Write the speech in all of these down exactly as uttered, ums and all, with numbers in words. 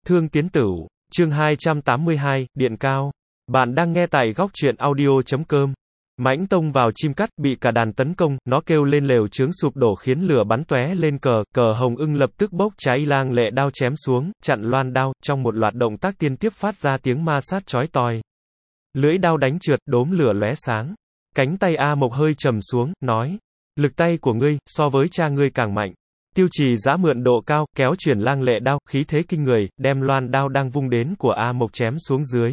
Thương Tiến Tửu, chương hai trăm tám mươi hai, Điện Cao. Bạn đang nghe tại góc truyện audio chấm com. Mãnh tông vào chim cắt, bị cả đàn tấn công, nó kêu lên lều chướng sụp đổ khiến lửa bắn tóe lên cờ, cờ hồng ưng lập tức bốc cháy, lang lệ đao chém xuống, chặn loan đao, trong một loạt động tác tiên tiếp phát ra tiếng ma sát chói tai. Lưỡi đao đánh trượt, đốm lửa lóe sáng. Cánh tay A Mộc hơi trầm xuống, nói: "Lực tay của ngươi, so với cha ngươi càng mạnh." Tiêu Trì Dã mượn độ cao, kéo chuyển lang lệ đao, khí thế kinh người, đem loan đao đang vung đến của A Mộc chém xuống dưới.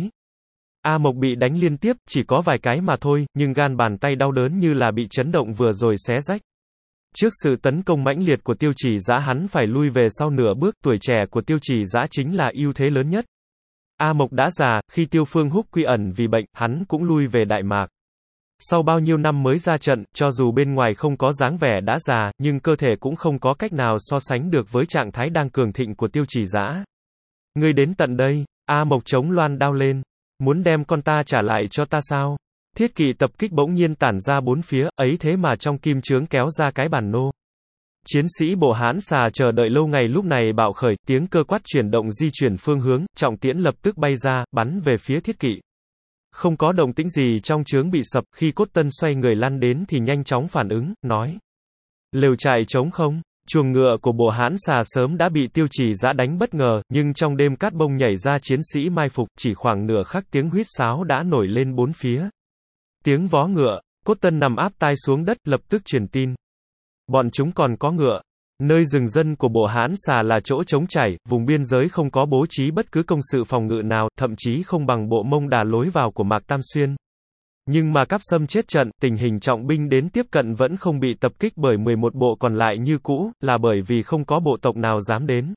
A Mộc bị đánh liên tiếp, chỉ có vài cái mà thôi, nhưng gan bàn tay đau đớn như là bị chấn động vừa rồi xé rách. Trước sự tấn công mãnh liệt của Tiêu Trì Dã, hắn phải lui về sau nửa bước, tuổi trẻ của Tiêu Trì Dã chính là ưu thế lớn nhất. A Mộc đã già, khi Tiêu Phương Húc quy ẩn vì bệnh, hắn cũng lui về Đại Mạc. Sau bao nhiêu năm mới ra trận, cho dù bên ngoài không có dáng vẻ đã già, nhưng cơ thể cũng không có cách nào so sánh được với trạng thái đang cường thịnh của Tiêu Trì Dã. "Ngươi đến tận đây." A Mộc chống loan đao lên. "Muốn đem con ta trả lại cho ta sao?" Thiết kỵ tập kích bỗng nhiên tản ra bốn phía, ấy thế mà trong kim trướng kéo ra cái bản nô. Chiến sĩ bộ Hán Xà chờ đợi lâu ngày lúc này bạo khởi, tiếng cơ quát chuyển động di chuyển phương hướng, trọng tiễn lập tức bay ra, bắn về phía thiết kỵ. Không có động tĩnh gì trong trướng bị sập, khi Cốt Tân xoay người lăn đến thì nhanh chóng phản ứng, nói: "Lều trại trống không?" Chuồng ngựa của bộ Hán Xà sớm đã bị Tiêu Trì Dã đánh bất ngờ, nhưng trong đêm cát bông nhảy ra chiến sĩ mai phục, chỉ khoảng nửa khắc tiếng huýt sáo đã nổi lên bốn phía. Tiếng vó ngựa, Cốt Tân nằm áp tai xuống đất, lập tức truyền tin: "Bọn chúng còn có ngựa." Nơi rừng dân của bộ Hán Xà là chỗ trống trải, vùng biên giới không có bố trí bất cứ công sự phòng ngự nào, thậm chí không bằng bộ Mông Đà lối vào của Mạc Tam Xuyên. Nhưng mà Cáp Sâm chết trận, tình hình trọng binh đến tiếp cận vẫn không bị tập kích bởi mười một bộ còn lại như cũ, là bởi vì không có bộ tộc nào dám đến.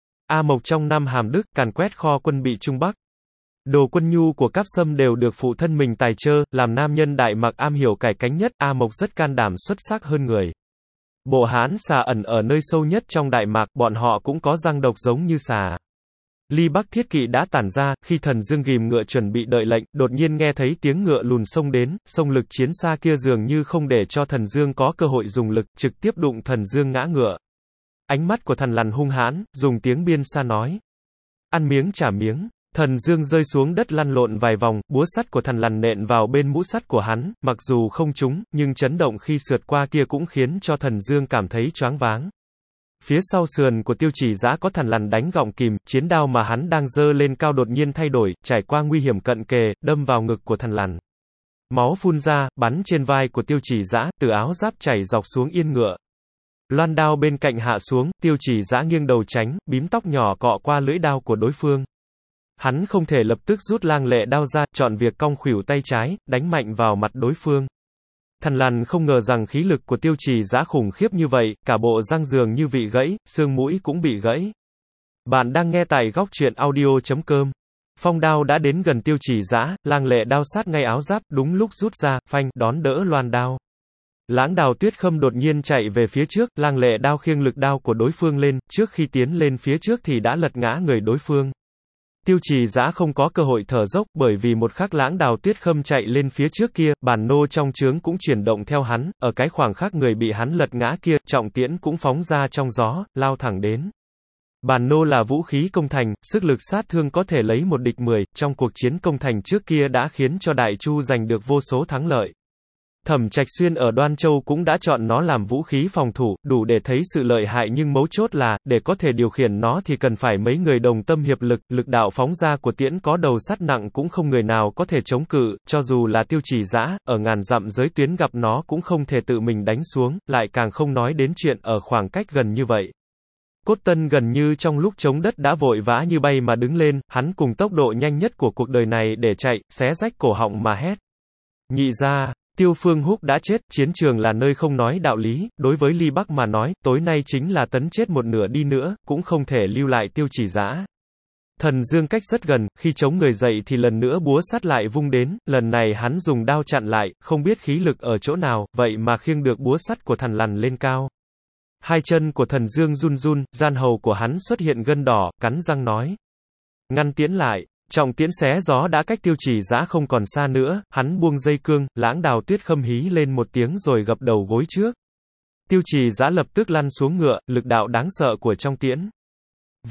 A Mộc trong năm Hàm Đức, càn quét kho quân bị Trung Bắc. Đồ quân nhu của Cáp Sâm đều được phụ thân mình tài trơ, làm nam nhân Đại Mạc am hiểu cải cánh nhất, A Mộc rất can đảm xuất sắc hơn người. Bộ Hán Xà ẩn ở nơi sâu nhất trong Đại Mạc, bọn họ cũng có răng độc giống như xà. Ly Bắc thiết kỵ đã tản ra, khi Thần Dương ghìm ngựa chuẩn bị đợi lệnh, đột nhiên nghe thấy tiếng ngựa lùn xông đến, sông lực chiến xa kia dường như không để cho Thần Dương có cơ hội dùng lực, trực tiếp đụng Thần Dương ngã ngựa. Ánh mắt của Thần Lằn hung hãn, dùng tiếng biên xa nói: "Ăn miếng trả miếng." Thần Dương rơi xuống đất lăn lộn vài vòng, búa sắt của Thần Lằn nện vào bên mũ sắt của hắn, mặc dù không trúng, nhưng chấn động khi sượt qua kia cũng khiến cho Thần Dương cảm thấy choáng váng. Phía sau sườn của Tiêu Trì Dã có Thần Lằn đánh gọng kìm, chiến đao mà hắn đang giơ lên cao đột nhiên thay đổi, trải qua nguy hiểm cận kề, đâm vào ngực của Thần Lằn. Máu phun ra, bắn trên vai của Tiêu Trì Dã, từ áo giáp chảy dọc xuống yên ngựa. Loan đao bên cạnh hạ xuống, Tiêu Trì Dã nghiêng đầu tránh, bím tóc nhỏ cọ qua lưỡi đao của đối phương. Hắn không thể lập tức rút lang lệ đao ra, chọn việc cong khuỷu tay trái, đánh mạnh vào mặt đối phương. Thần Lằn không ngờ rằng khí lực của Tiêu Trì Dã khủng khiếp như vậy, cả bộ răng dường như bị gãy, xương mũi cũng bị gãy. Bạn đang nghe tại góc truyện audio chấm com. Phong đao đã đến gần Tiêu Trì Dã, lang lệ đao sát ngay áo giáp, đúng lúc rút ra, phanh, đón đỡ loan đao. Lãng Đào Tuyết Khâm đột nhiên chạy về phía trước, lang lệ đao khiêng lực đao của đối phương lên, trước khi tiến lên phía trước thì đã lật ngã người đối phương. Tiêu Trì Dã không có cơ hội thở dốc, bởi vì một khắc Lãng Đào Tuyết Khâm chạy lên phía trước kia, bản nô trong trướng cũng chuyển động theo hắn, ở cái khoảng khắc người bị hắn lật ngã kia, trọng tiễn cũng phóng ra trong gió, lao thẳng đến. Bản nô là vũ khí công thành, sức lực sát thương có thể lấy một địch mười, trong cuộc chiến công thành trước kia đã khiến cho Đại Chu giành được vô số thắng lợi. Thẩm Trạch Xuyên ở Đoan Châu cũng đã chọn nó làm vũ khí phòng thủ, đủ để thấy sự lợi hại, nhưng mấu chốt là, để có thể điều khiển nó thì cần phải mấy người đồng tâm hiệp lực, lực đạo phóng ra của tiễn có đầu sắt nặng cũng không người nào có thể chống cự, cho dù là Tiêu Trì Dã, ở ngàn dặm giới tuyến gặp nó cũng không thể tự mình đánh xuống, lại càng không nói đến chuyện ở khoảng cách gần như vậy. Cốt Tân gần như trong lúc chống đất đã vội vã như bay mà đứng lên, hắn cùng tốc độ nhanh nhất của cuộc đời này để chạy, xé rách cổ họng mà hét: "Nhị gia!" Tiêu Phương Húc đã chết, chiến trường là nơi không nói đạo lý, đối với Ly Bắc mà nói, tối nay chính là tấn chết một nửa đi nữa, cũng không thể lưu lại Tiêu Trì Dã. Thần Dương cách rất gần, khi chống người dậy thì lần nữa búa sắt lại vung đến, lần này hắn dùng đao chặn lại, không biết khí lực ở chỗ nào, vậy mà khiêng được búa sắt của Thần Lằn lên cao. Hai chân của Thần Dương run run, gian hầu của hắn xuất hiện gân đỏ, cắn răng nói: "Ngăn tiễn lại." Trọng tiễn xé gió đã cách Tiêu Trì Dã không còn xa nữa, hắn buông dây cương, Lãng Đào Tuyết Khâm hí lên một tiếng rồi gập đầu gối trước. Tiêu Trì Dã lập tức lăn xuống ngựa, lực đạo đáng sợ của trong tiễn. Vút,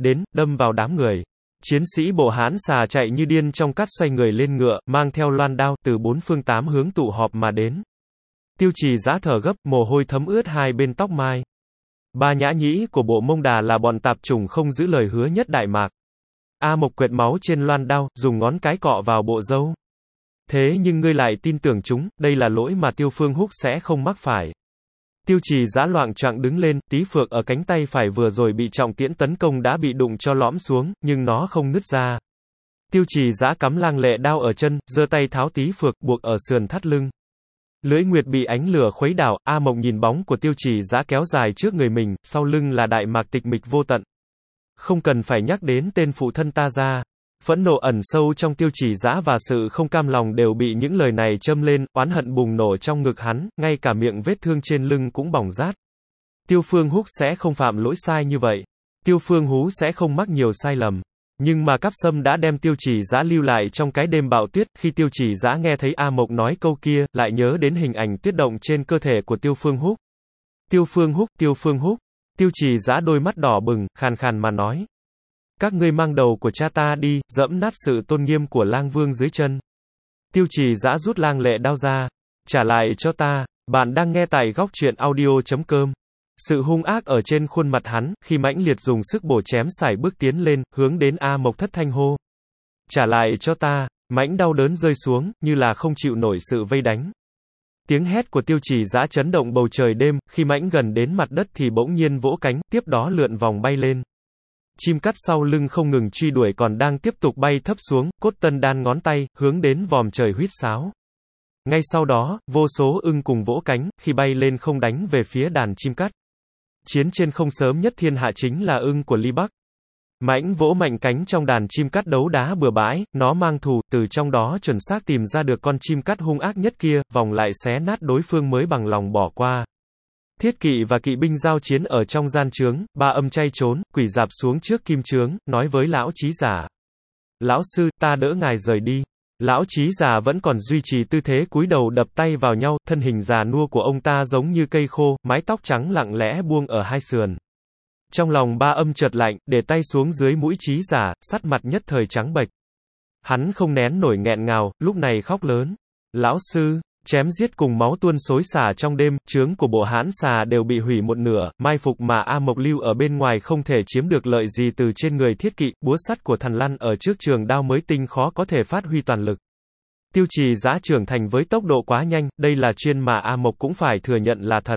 đến, đâm vào đám người. Chiến sĩ bộ Hán Xà chạy như điên trong cát xoay người lên ngựa, mang theo loan đao, từ bốn phương tám hướng tụ họp mà đến. Tiêu Trì Dã thở gấp, mồ hôi thấm ướt hai bên tóc mai. Ba nhã nhĩ của bộ Mông Đà là bọn tạp chủng không giữ lời hứa nhất Đại Mạc. A Mộc quệt máu trên loan đao, dùng ngón cái cọ vào bộ râu. Thế nhưng ngươi lại tin tưởng chúng, đây là lỗi mà Tiêu Phương Húc sẽ không mắc phải. Tiêu Trì Dã loạng choạng đứng lên, tí phược ở cánh tay phải vừa rồi bị trọng tiễn tấn công đã bị đụng cho lõm xuống, nhưng nó không nứt ra. Tiêu Trì Dã cắm lang lệ đao ở chân, giơ tay tháo tí phược, buộc ở sườn thắt lưng. Lưỡi nguyệt bị ánh lửa khuấy đảo, A Mộc nhìn bóng của Tiêu Trì Dã kéo dài trước người mình, sau lưng là Đại Mạc tịch mịch vô tận. Không cần phải nhắc đến tên phụ thân ta ra. Phẫn nộ ẩn sâu trong Tiêu Trì Dã và sự không cam lòng đều bị những lời này châm lên, oán hận bùng nổ trong ngực hắn, ngay cả miệng vết thương trên lưng cũng bỏng rát. Tiêu Phương Húc sẽ không phạm lỗi sai như vậy. Tiêu Phương Hú sẽ không mắc nhiều sai lầm. Nhưng mà Cáp Sâm đã đem Tiêu Trì Dã lưu lại trong cái đêm bão tuyết, khi Tiêu Trì Dã nghe thấy A Mộc nói câu kia, lại nhớ đến hình ảnh tuyết động trên cơ thể của Tiêu Phương Húc. Tiêu Phương Húc, Tiêu Phương Húc. Tiêu Trì Dã đôi mắt đỏ bừng, khàn khàn mà nói. Các ngươi mang đầu của cha ta đi, dẫm nát sự tôn nghiêm của lang vương dưới chân. Tiêu Trì Dã rút lang lệ đao ra. Trả lại cho ta. Bạn đang nghe tại góc truyện audio chấm com. Sự hung ác ở trên khuôn mặt hắn, khi mãnh liệt dùng sức bổ chém sải bước tiến lên, hướng đến A Mộc thất thanh hô. Trả lại cho ta. Mãnh đau đớn rơi xuống, như là không chịu nổi sự vây đánh. Tiếng hét của Tiêu Trì Dã chấn động bầu trời đêm, khi mãnh gần đến mặt đất thì bỗng nhiên vỗ cánh, tiếp đó lượn vòng bay lên. Chim cắt sau lưng không ngừng truy đuổi còn đang tiếp tục bay thấp xuống, Cốt Tân đan ngón tay, hướng đến vòm trời huýt sáo. Ngay sau đó, vô số ưng cùng vỗ cánh, khi bay lên không đánh về phía đàn chim cắt. Chiến trên không sớm nhất thiên hạ chính là ưng của Ly Bắc. Mãnh vỗ mạnh cánh trong đàn chim cắt đấu đá bừa bãi, nó mang thù, từ trong đó chuẩn xác tìm ra được con chim cắt hung ác nhất kia, vòng lại xé nát đối phương mới bằng lòng bỏ qua. Thiết kỵ và kỵ binh giao chiến ở trong gian trướng, Ba Âm chay trốn, quỳ dạp xuống trước kim trướng, nói với lão trí giả. Lão sư, ta đỡ ngài rời đi. Lão trí giả vẫn còn duy trì tư thế cúi đầu đập tay vào nhau, thân hình già nua của ông ta giống như cây khô, mái tóc trắng lặng lẽ buông ở hai sườn. Trong lòng Ba Âm chợt lạnh, để tay xuống dưới mũi trí giả, sắc mặt nhất thời trắng bệch. Hắn không nén nổi nghẹn ngào, lúc này khóc lớn. Lão sư, chém giết cùng máu tuôn xối xả trong đêm, trướng của bộ Hán Xà đều bị hủy một nửa, mai phục mà A Mộc lưu ở bên ngoài không thể chiếm được lợi gì từ trên người thiết kỵ, búa sắt của Thằn Lăn ở trước trường đao mới tinh khó có thể phát huy toàn lực. Tiêu Trì Dã trưởng thành với tốc độ quá nhanh, đây là chuyên mà A Mộc cũng phải thừa nhận là thật.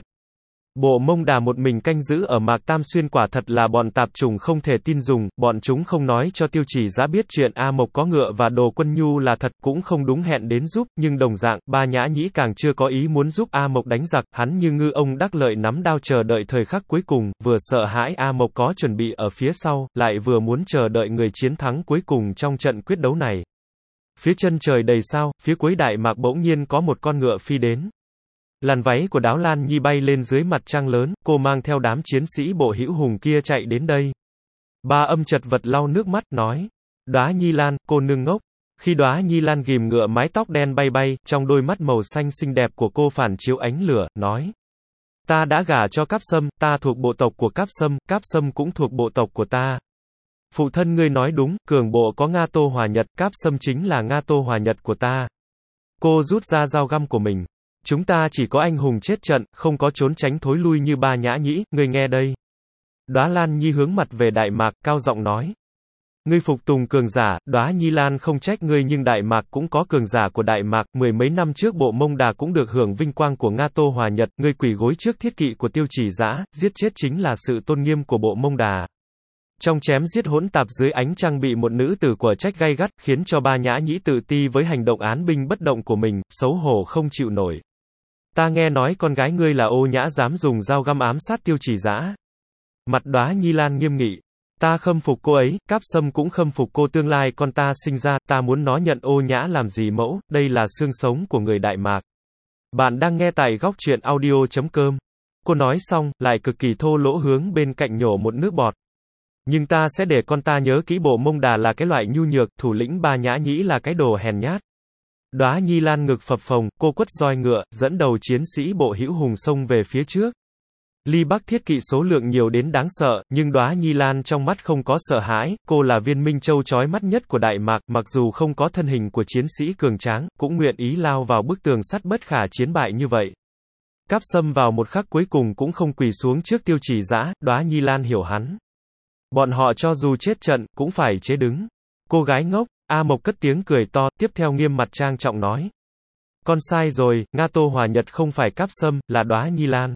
Bộ Mông Đà một mình canh giữ ở Mạc Tam Xuyên quả thật là bọn tạp chủng không thể tin dùng, bọn chúng không nói cho Tiêu Trì Dã biết chuyện A Mộc có ngựa và đồ quân nhu là thật, cũng không đúng hẹn đến giúp, nhưng đồng dạng, Ba Nhã Nhĩ càng chưa có ý muốn giúp A Mộc đánh giặc, hắn như ngư ông đắc lợi nắm đao chờ đợi thời khắc cuối cùng, vừa sợ hãi A Mộc có chuẩn bị ở phía sau, lại vừa muốn chờ đợi người chiến thắng cuối cùng trong trận quyết đấu này. Phía chân trời đầy sao, phía cuối Đại Mạc bỗng nhiên có một con ngựa phi đến. Làn váy của Đáo Lan Nhi bay lên dưới mặt trăng lớn, cô mang theo đám chiến sĩ bộ hữu hùng kia chạy đến đây. Ba Âm chật vật lau nước mắt, nói. Đóa Nhi Lan, cô nương ngốc. Khi Đóa Nhi Lan ghìm ngựa mái tóc đen bay bay, trong đôi mắt màu xanh xinh đẹp của cô phản chiếu ánh lửa, nói. Ta đã gả cho Cáp Sâm, ta thuộc bộ tộc của Cáp Sâm, Cáp Sâm cũng thuộc bộ tộc của ta. Phụ thân ngươi nói đúng, cường bộ có Nga Tô Hòa Nhật, Cáp Sâm chính là Nga Tô Hòa Nhật của ta. Cô rút ra dao găm của mình. Chúng ta chỉ có anh hùng chết trận, không có trốn tránh thối lui như Ba Nhã Nhĩ, ngươi nghe đây. Đóa Lan Nhi hướng mặt về Đại Mạc, cao giọng nói. Ngươi phục tùng cường giả, Đóa Nhi Lan không trách ngươi nhưng Đại Mạc cũng có cường giả của Đại Mạc, mười mấy năm trước bộ Mông Đà cũng được hưởng vinh quang của Nga Tô Hòa Nhật, ngươi quỳ gối trước thiết kỵ của Tiêu Trì Dã, giết chết chính là sự tôn nghiêm của bộ Mông Đà. Trong chém giết hỗn tạp dưới ánh trăng bị một nữ tử quở trách gay gắt, khiến cho Ba Nhã Nhĩ tự ti với hành động án binh bất động của mình, xấu hổ không chịu nổi. Ta nghe nói con gái ngươi là Ô Nhã dám dùng dao găm ám sát Tiêu Trì Dã. Mặt Đóa Nhi Lan nghiêm nghị. Ta khâm phục cô ấy, Cáp Sâm cũng khâm phục cô tương lai con ta sinh ra, ta muốn nó nhận Ô Nhã làm gì mẫu, đây là xương sống của người Đại Mạc. Bạn đang nghe tại góc truyện audio chấm com. Cô nói xong, lại cực kỳ thô lỗ hướng bên cạnh nhổ một nước bọt. Nhưng ta sẽ để con ta nhớ kỹ bộ Mông Đà là cái loại nhu nhược, thủ lĩnh Ba Nhã Nhĩ là cái đồ hèn nhát. Đóa Nhi Lan ngực phập phồng, cô quất roi ngựa, dẫn đầu chiến sĩ bộ hữu hùng xông về phía trước. Ly Bắc Thiết Kỵ số lượng nhiều đến đáng sợ, nhưng Đóa Nhi Lan trong mắt không có sợ hãi, cô là viên minh châu chói mắt nhất của Đại Mạc, mặc dù không có thân hình của chiến sĩ cường tráng, cũng nguyện ý lao vào bức tường sắt bất khả chiến bại như vậy. Cáp Sâm vào một khắc cuối cùng cũng không quỳ xuống trước Tiêu Chỉ Dã, Đóa Nhi Lan hiểu hắn. Bọn họ cho dù chết trận, cũng phải chế đứng. Cô gái ngốc, A Mộc cất tiếng cười to, tiếp theo nghiêm mặt trang trọng nói. Con sai rồi, Nga Tô Hòa Nhật không phải Cáp Sâm, là Đóa Nhi Lan.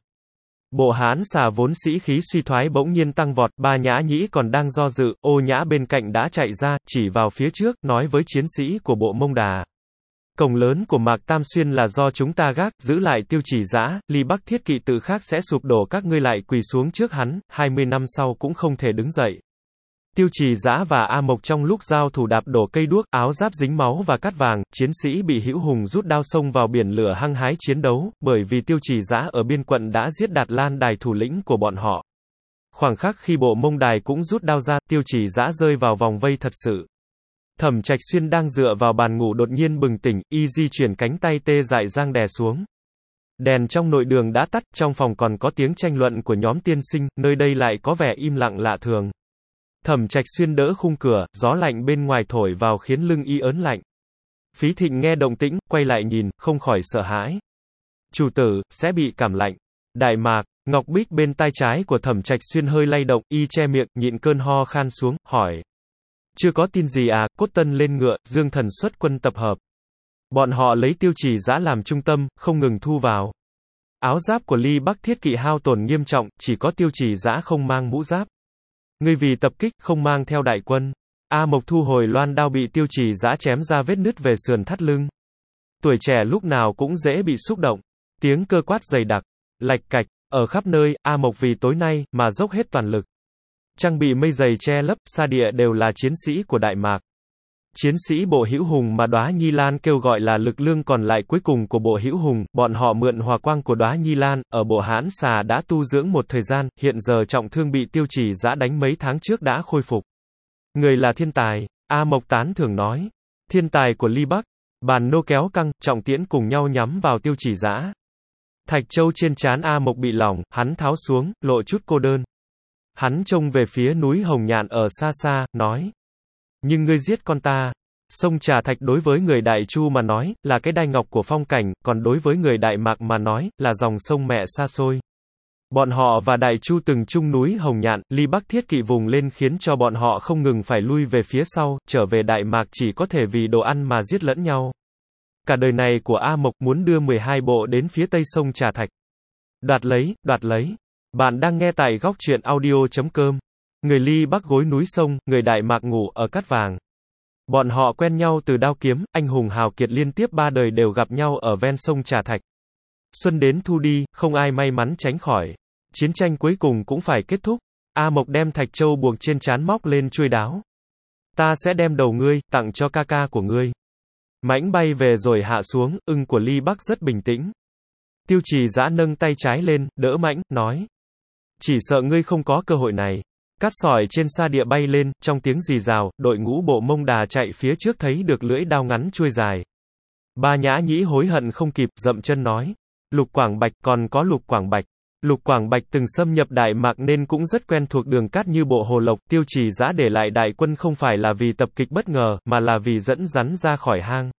Bộ Hán xà vốn sĩ khí suy thoái bỗng nhiên tăng vọt, Ba Nhã Nhĩ còn đang do dự, Ô Nhã bên cạnh đã chạy ra, chỉ vào phía trước, nói với chiến sĩ của bộ Mông Đà. Cổng lớn của Mạc Tam Xuyên là do chúng ta gác, giữ lại Tiêu Chỉ Dã, Ly Bắc Thiết Kỵ tự khác sẽ sụp đổ, các ngươi lại quỳ xuống trước hắn, hai mươi năm sau cũng không thể đứng dậy. Tiêu Chỉ Dã và A Mộc trong lúc giao thủ đạp đổ cây đuốc, áo giáp dính máu và cát vàng, chiến sĩ bị Hữu Hùng rút đao xông vào biển lửa hăng hái chiến đấu, bởi vì Tiêu Chỉ Dã ở biên quận đã giết Đạt Lan Đài thủ lĩnh của bọn họ. Khoảng khắc khi bộ Mông Đài cũng rút đao ra, Tiêu Chỉ Dã rơi vào vòng vây thật sự. Thẩm Trạch Xuyên đang dựa vào bàn ngủ đột nhiên bừng tỉnh, y di chuyển cánh tay tê dại giang đè xuống. Đèn trong nội đường đã tắt, trong phòng còn có tiếng tranh luận của nhóm tiên sinh, nơi đây lại có vẻ im lặng lạ thường. Thẩm Trạch Xuyên đỡ khung cửa, gió lạnh bên ngoài thổi vào khiến lưng y ớn lạnh. Phí Thịnh nghe động tĩnh, quay lại nhìn, không khỏi sợ hãi. Chủ tử, sẽ bị cảm lạnh. Đại Mạc, Ngọc Bích bên tai trái của Thẩm Trạch Xuyên hơi lay động, y che miệng, nhịn cơn ho khan xuống, hỏi. Chưa có tin gì à, Cốt Tân lên ngựa, Dương Thần xuất quân tập hợp. Bọn họ lấy Tiêu Chỉ Dã làm trung tâm, không ngừng thu vào. Áo giáp của Ly Bắc Thiết Kỵ hao tổn nghiêm trọng, chỉ có Tiêu Chỉ Dã không mang mũ giáp. Ngươi vì tập kích, không mang theo đại quân. A Mộc thu hồi loan đao bị Tiêu Chỉ Dã chém ra vết nứt về sườn thắt lưng. Tuổi trẻ lúc nào cũng dễ bị xúc động. Tiếng cơ quát dày đặc, lạch cạch, ở khắp nơi, A Mộc vì tối nay, mà dốc hết toàn lực. Trang bị mây dày che lấp, xa địa đều là chiến sĩ của Đại Mạc. Chiến sĩ bộ Hữu Hùng mà Đóa Nhi Lan kêu gọi là lực lương còn lại cuối cùng của bộ Hữu Hùng, bọn họ mượn hòa quang của Đóa Nhi Lan, ở bộ Hán xà đã tu dưỡng một thời gian, hiện giờ trọng thương bị Tiêu Chỉ Dã đánh mấy tháng trước đã khôi phục. Người là thiên tài, A Mộc tán thưởng nói. Thiên tài của Ly Bắc, bàn nô kéo căng, trọng tiễn cùng nhau nhắm vào Tiêu Chỉ Dã. Thạch châu trên trán A Mộc bị lỏng, hắn tháo xuống, lộ chút cô đơn. Hắn trông về phía núi Hồng Nhạn ở xa xa, nói. Nhưng ngươi giết con ta. Sông Trà Thạch đối với người Đại Chu mà nói, là cái đai ngọc của phong cảnh, còn đối với người Đại Mạc mà nói, là dòng sông mẹ xa xôi. Bọn họ và Đại Chu từng chung núi Hồng Nhạn, Ly Bắc Thiết Kỵ vùng lên khiến cho bọn họ không ngừng phải lui về phía sau, trở về Đại Mạc chỉ có thể vì đồ ăn mà giết lẫn nhau. Cả đời này của A Mộc muốn đưa mười hai bộ đến phía tây sông Trà Thạch. Đoạt lấy, đoạt lấy. Bạn đang nghe tại góc truyện audio chấm com. Người Ly Bắc gối núi sông, người Đại Mạc ngủ ở cát vàng. Bọn họ quen nhau từ đao kiếm, anh hùng hào kiệt liên tiếp ba đời đều gặp nhau ở ven sông Trà Thạch. Xuân đến thu đi, không ai may mắn tránh khỏi. Chiến tranh cuối cùng cũng phải kết thúc. A Mộc đem thạch châu buộc trên trán móc lên chuôi đáo. Ta sẽ đem đầu ngươi, tặng cho ca ca của ngươi. Mãnh bay về rồi hạ xuống, ưng của Ly Bắc rất bình tĩnh. Tiêu Chỉ Dã nâng tay trái lên, đỡ Mãnh, nói. Chỉ sợ ngươi không có cơ hội này. Cát sỏi trên sa địa bay lên, trong tiếng rì rào, đội ngũ bộ Mông Đà chạy phía trước thấy được lưỡi đao ngắn chuôi dài. Ba Nhã Nhĩ hối hận không kịp, dậm chân nói. Lục Quảng Bạch, còn có Lục Quảng Bạch. Lục Quảng Bạch từng xâm nhập Đại Mạc nên cũng rất quen thuộc đường cát như bộ Hồ Lộc. Tiêu Chỉ Dã để lại đại quân không phải là vì tập kích bất ngờ, mà là vì dẫn rắn ra khỏi hang.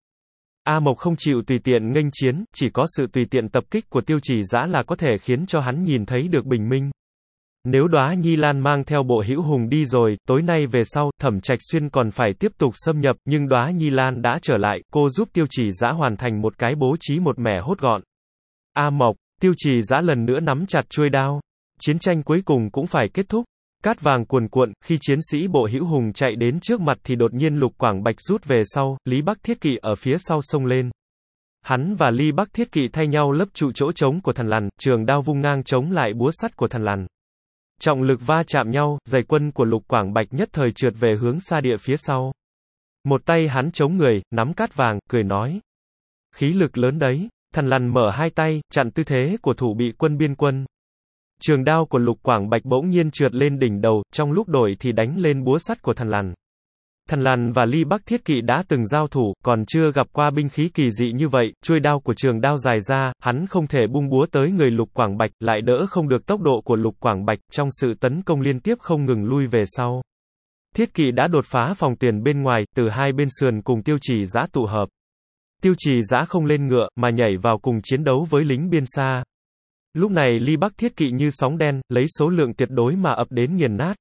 A Mộc không chịu tùy tiện nghênh chiến, chỉ có sự tùy tiện tập kích của Tiêu Chỉ Dã là có thể khiến cho hắn nhìn thấy được bình minh. Nếu Đóa Nhi Lan mang theo bộ Hữu Hùng đi rồi, tối nay về sau, Thẩm Trạch Xuyên còn phải tiếp tục xâm nhập, nhưng Đóa Nhi Lan đã trở lại, cô giúp Tiêu Chỉ Dã hoàn thành một cái bố trí một mẻ hốt gọn. A Mộc, Tiêu Chỉ Dã lần nữa nắm chặt chuôi đao. Chiến tranh cuối cùng cũng phải kết thúc. Cát vàng cuồn cuộn, khi chiến sĩ bộ Hữu Hùng chạy đến trước mặt thì đột nhiên Lục Quảng Bạch rút về sau, Lý Bắc Thiết Kỵ ở phía sau xông lên. Hắn và Ly Bắc Thiết Kỵ thay nhau lấp trụ chỗ trống của Thần Lằn, trường đao vung ngang chống lại búa sắt của Thần Lằn. Trọng lực va chạm nhau, giày quân của Lục Quảng Bạch nhất thời trượt về hướng xa địa phía sau. Một tay hắn chống người, nắm cát vàng, cười nói. Khí lực lớn đấy. Thần Lằn mở hai tay, chặn tư thế của thủ bị quân biên quân. Trường đao của Lục Quảng Bạch bỗng nhiên trượt lên đỉnh đầu, trong lúc đổi thì đánh lên búa sắt của Thần Lằn. Thần Lằn và Ly Bắc Thiết Kỵ đã từng giao thủ, còn chưa gặp qua binh khí kỳ dị như vậy, chuôi đao của trường đao dài ra, hắn không thể bung búa tới người Lục Quảng Bạch, lại đỡ không được tốc độ của Lục Quảng Bạch, trong sự tấn công liên tiếp không ngừng lui về sau. Thiết Kỵ đã đột phá phòng tiền bên ngoài, từ hai bên sườn cùng Tiêu Chỉ Dã tụ hợp. Tiêu Chỉ Dã không lên ngựa, mà nhảy vào cùng chiến đấu với lính biên xa. Lúc này Ly Bắc Thiết Kỵ như sóng đen, lấy số lượng tuyệt đối mà ập đến nghiền nát.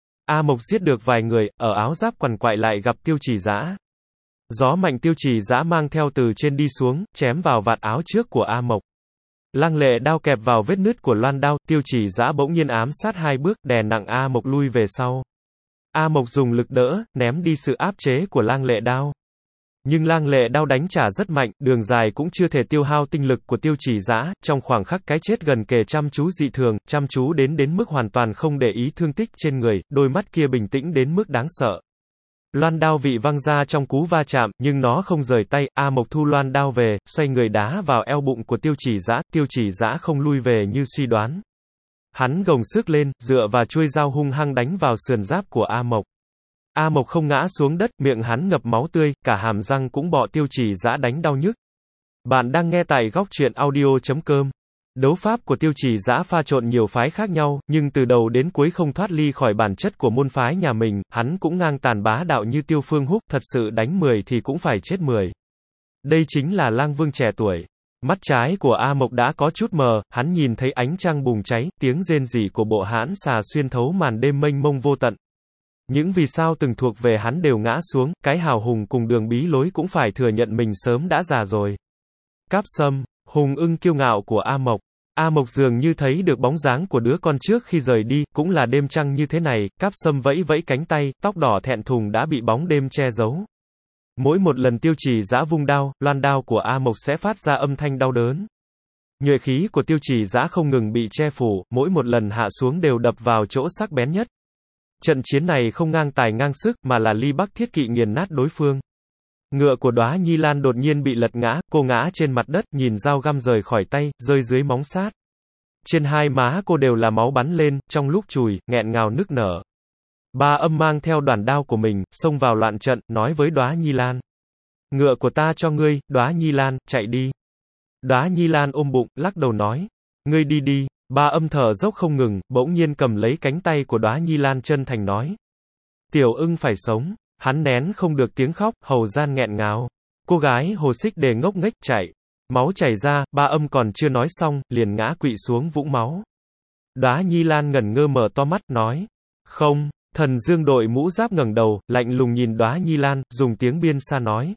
A Mộc giết được vài người, ở áo giáp quằn quại lại gặp Tiêu Chỉ Dã. Gió mạnh Tiêu Chỉ Dã mang theo từ trên đi xuống, chém vào vạt áo trước của A Mộc. Lăng lệ đao kẹp vào vết nứt của loan đao, Tiêu Chỉ Dã bỗng nhiên ám sát hai bước, đè nặng A Mộc lui về sau. A Mộc dùng lực đỡ, ném đi sự áp chế của lang lệ đao. Nhưng lang lệ đao đánh trả rất mạnh, đường dài cũng chưa thể tiêu hao tinh lực của Tiêu Chỉ Dã, trong khoảng khắc cái chết gần kề chăm chú dị thường, chăm chú đến đến mức hoàn toàn không để ý thương tích trên người, đôi mắt kia bình tĩnh đến mức đáng sợ. Loan đao vị văng ra trong cú va chạm, nhưng nó không rời tay, A Mộc thu loan đao về, xoay người đá vào eo bụng của Tiêu Chỉ Dã, Tiêu Chỉ Dã không lui về như suy đoán. Hắn gồng sức lên, dựa vào chuôi dao hung hăng đánh vào sườn giáp của A Mộc. A Mộc không ngã xuống đất, miệng hắn ngập máu tươi, cả hàm răng cũng bọ Tiêu Chỉ Dã đánh đau nhức. Bạn đang nghe tại góc truyện audio chấm com. Đấu pháp của Tiêu Chỉ Dã pha trộn nhiều phái khác nhau, nhưng từ đầu đến cuối không thoát ly khỏi bản chất của môn phái nhà mình, hắn cũng ngang tàn bá đạo như Tiêu Phương Húc, thật sự đánh mười thì cũng phải chết mười. Đây chính là lang vương trẻ tuổi. Mắt trái của A Mộc đã có chút mờ, hắn nhìn thấy ánh trăng bùng cháy, tiếng rên rỉ của bộ hãn xà xuyên thấu màn đêm mênh mông vô tận. Những vì sao từng thuộc về hắn đều ngã xuống, cái hào hùng cùng Đường Bí Lối cũng phải thừa nhận mình sớm đã già rồi. Cáp Sâm, hùng ưng kiêu ngạo của A Mộc. A Mộc dường như thấy được bóng dáng của đứa con trước khi rời đi, cũng là đêm trăng như thế này, Cáp Sâm vẫy vẫy cánh tay, tóc đỏ thẹn thùng đã bị bóng đêm che giấu. Mỗi một lần Tiêu Chỉ Dã vung đao, loan đao của A Mộc sẽ phát ra âm thanh đau đớn. Nhuệ khí của Tiêu Chỉ Dã không ngừng bị che phủ, mỗi một lần hạ xuống đều đập vào chỗ sắc bén nhất. Trận chiến này không ngang tài ngang sức, mà là Ly Bắc Thiết Kỵ nghiền nát đối phương. Ngựa của Đóa Nhi Lan đột nhiên bị lật ngã, cô ngã trên mặt đất, nhìn dao găm rời khỏi tay, rơi dưới móng sát. Trên hai má cô đều là máu bắn lên, trong lúc chùi, nghẹn ngào nức nở. Ba Âm mang theo đoàn đao của mình, xông vào loạn trận, nói với Đóa Nhi Lan. Ngựa của ta cho ngươi, Đóa Nhi Lan, chạy đi. Đóa Nhi Lan ôm bụng, lắc đầu nói. Ngươi đi đi. Ba Âm thở dốc không ngừng, bỗng nhiên cầm lấy cánh tay của Đóa Nhi Lan chân thành nói. Tiểu ưng phải sống. Hắn nén không được tiếng khóc, hầu gian nghẹn ngào. Cô gái hồ xích đề ngốc nghếch chạy. Máu chảy ra, Ba Âm còn chưa nói xong, liền ngã quỵ xuống vũng máu. Đóa Nhi Lan ngẩn ngơ mở to mắt, nói. Không. Thần Dương đội mũ giáp ngẩng đầu, lạnh lùng nhìn Đóa Nhi Lan, dùng tiếng biên xa nói.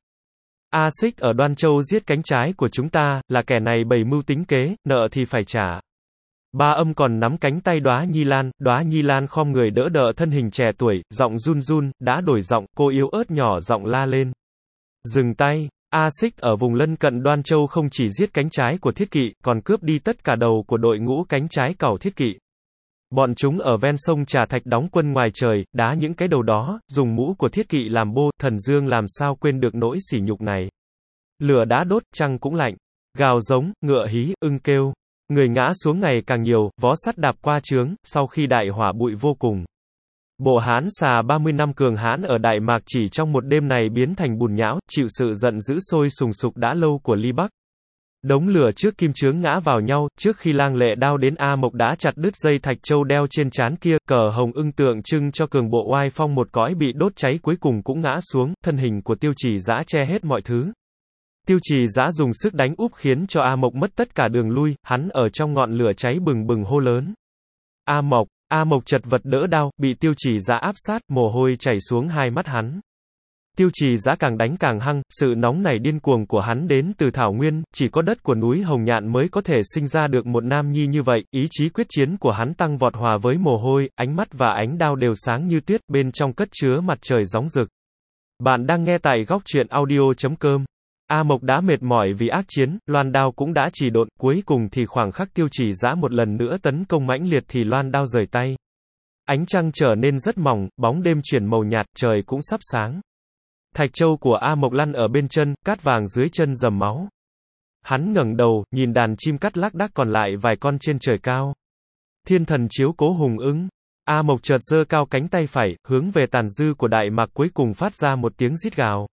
A Xích ở Đoan Châu giết cánh trái của chúng ta, là kẻ này bày mưu tính kế, nợ thì phải trả. Ba Âm còn nắm cánh tay Đóa Nhi Lan, Đóa Nhi Lan khom người đỡ đỡ thân hình trẻ tuổi, giọng run run, đã đổi giọng, cô yếu ớt nhỏ giọng la lên. Dừng tay. A Xích ở vùng lân cận Đoan Châu không chỉ giết cánh trái của Thiết Kỵ, còn cướp đi tất cả đầu của đội ngũ cánh trái cẩu Thiết Kỵ. Bọn chúng ở ven sông Trà Thạch đóng quân ngoài trời, đá những cái đầu đó, dùng mũ của Thiết Kỵ làm bô, Thần Dương làm sao quên được nỗi sỉ nhục này. Lửa đã đốt, trăng cũng lạnh. Gào giống, ngựa hí, ưng kêu. Người ngã xuống ngày càng nhiều, vó sắt đạp qua trướng, sau khi đại hỏa bụi vô cùng. Bộ hán xà ba mươi năm cường hãn ở Đại Mạc chỉ trong một đêm này biến thành bùn nhão, chịu sự giận dữ sôi sùng sục đã lâu của Ly Bắc. Đống lửa trước kim chướng ngã vào nhau, trước khi lang lệ đao đến A Mộc đã chặt đứt dây thạch châu đeo trên trán kia, cờ hồng ưng tượng trưng cho cường bộ oai phong một cõi bị đốt cháy cuối cùng cũng ngã xuống, thân hình của Tiêu Chỉ Dã che hết mọi thứ. Tiêu Chỉ Dã dùng sức đánh úp khiến cho A Mộc mất tất cả đường lui, hắn ở trong ngọn lửa cháy bừng bừng hô lớn. A Mộc, A Mộc chật vật đỡ đao, bị Tiêu Chỉ Dã áp sát, mồ hôi chảy xuống hai mắt hắn. Tiêu Chỉ Dã càng đánh càng hăng, sự nóng nảy điên cuồng của hắn đến từ thảo nguyên, chỉ có đất của núi Hồng Nhạn mới có thể sinh ra được một nam nhi như vậy, ý chí quyết chiến của hắn tăng vọt hòa với mồ hôi, ánh mắt và ánh đao đều sáng như tuyết, bên trong cất chứa mặt trời gióng rực. Bạn đang nghe tại góc truyện audio chấm com. A Mộc đã mệt mỏi vì ác chiến, loan đao cũng đã chỉ độn, cuối cùng thì khoảng khắc Tiêu Chỉ Dã một lần nữa tấn công mãnh liệt thì loan đao rời tay. Ánh trăng trở nên rất mỏng, bóng đêm chuyển màu nhạt, trời cũng sắp sáng. Thạch châu của A Mộc lăn ở bên chân, cát vàng dưới chân rầm máu. Hắn ngẩng đầu, nhìn đàn chim cắt lác đác còn lại vài con trên trời cao. Thiên thần chiếu cố hùng ưng. A Mộc chợt giơ cao cánh tay phải, hướng về tàn dư của Đại Mạc cuối cùng phát ra một tiếng rít gào.